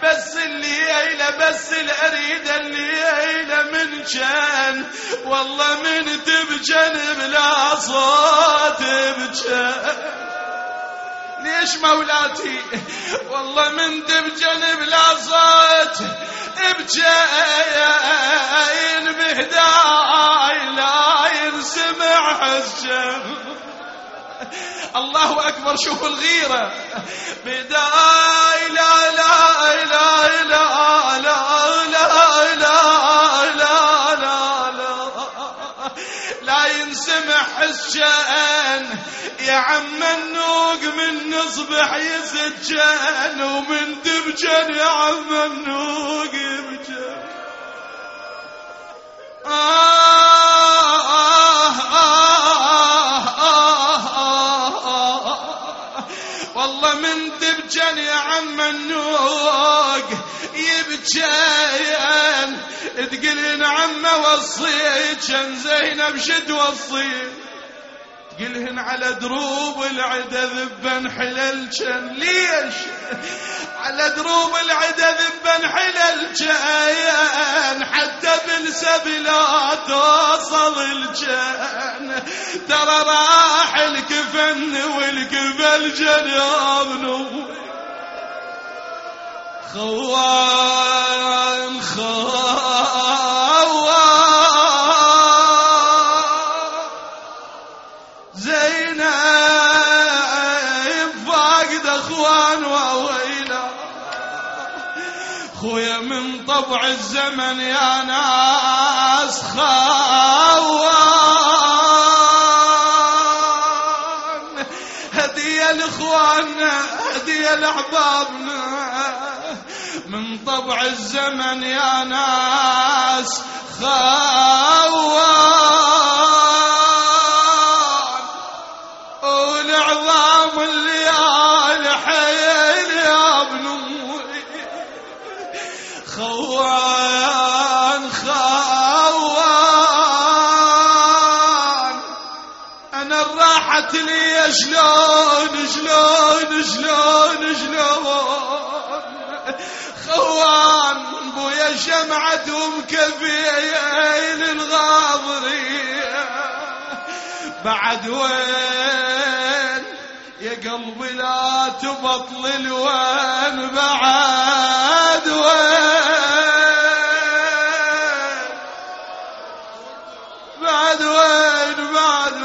بس الأريد الليلة من جن. والله من تبجن بلا صوت بجن. ليش مولاتي؟ والله من تبجن بلا صوت بجن بهداي لا ينسمع حسن. الله أكبر. شوفوا الغيرة. بداي لا لا لا لا لا لا لا لا ينسمع حسن. يا عم النوق من نصبح يسجن، ومن تبجن يا عم النوق يبجن. والله من تبجن يا عم النوق يبجن. تقلن عم وصيك زينب شد وصيك. تقلهن على دروب العدا ذبا حلل جن. ليش على دروب العدا ذبا حلل جن؟ حتى بالسبلا توصل الجن. ترى راح الكفن والكفل جنابنو. خوان زينب فاقد اخوان وويلا. خويا من طبع الزمن يا ناس خوان. هدية لاخواننا هدية لاحبابنا. من طبع الزمن يا ناس خوان. والعظام الليالي حيل يا ابن شمعت لي شلون شلون شلون شلون خوان بويا شمعت ومكفيل الغاضرية بعد وين يا قلبي لا تبطل الوين بعد وين بعد وين بعد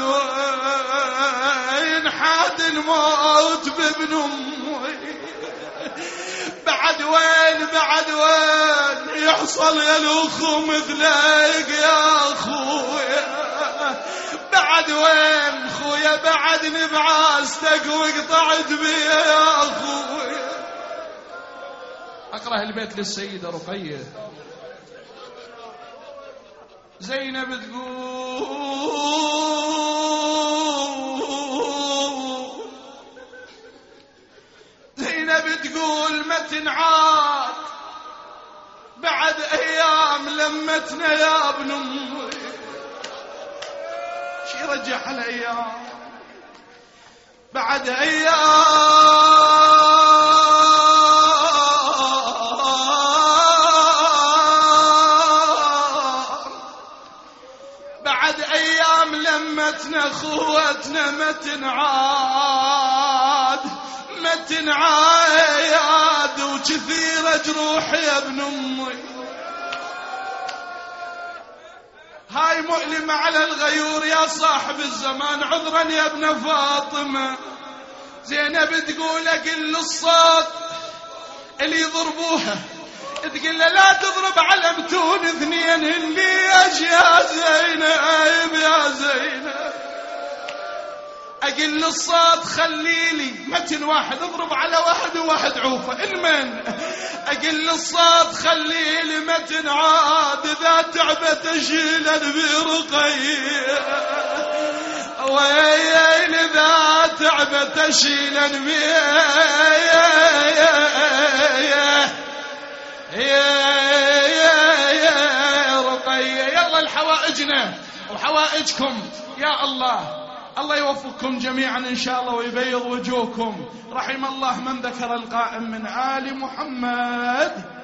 وين حاد الموت بابن امي بعد وين يحصل يا الاخو مثلك يا اخويا بعد وين خويا بعدني بعاستك وقطعت بيا يا اخويا. اقرأ البيت للسيدة رقية. زينب تقول ما تنعاد بعد ايام لمتنا يا ابن امي. شي رجع على ايام بعد ايام لمتنا اخوتنا ما تنعاد وكثيرة جروح يا ابن امي. هاي مؤلمة على الغيور يا صاحب الزمان عذرا يا ابن فاطمة. زينب تقول اقل الصوت اللي يضربوها تقول له لا تضرب على متون اثنين اللي يا زينب يا زينب اقل الصوت خليلي متن واحد اضرب على واحد وواحد عوفه المن اقل الصوت خليلي متن عاد اذا تعبت اشيلا برقيه ويل اذا تعبت اشيلا يا رقيه. يلا الحوائجنا وحوائجكم يا الله. الله يوفقكم جميعا إن شاء الله ويبيض وجوهكم. رحم الله من ذكر القائم من آل محمد.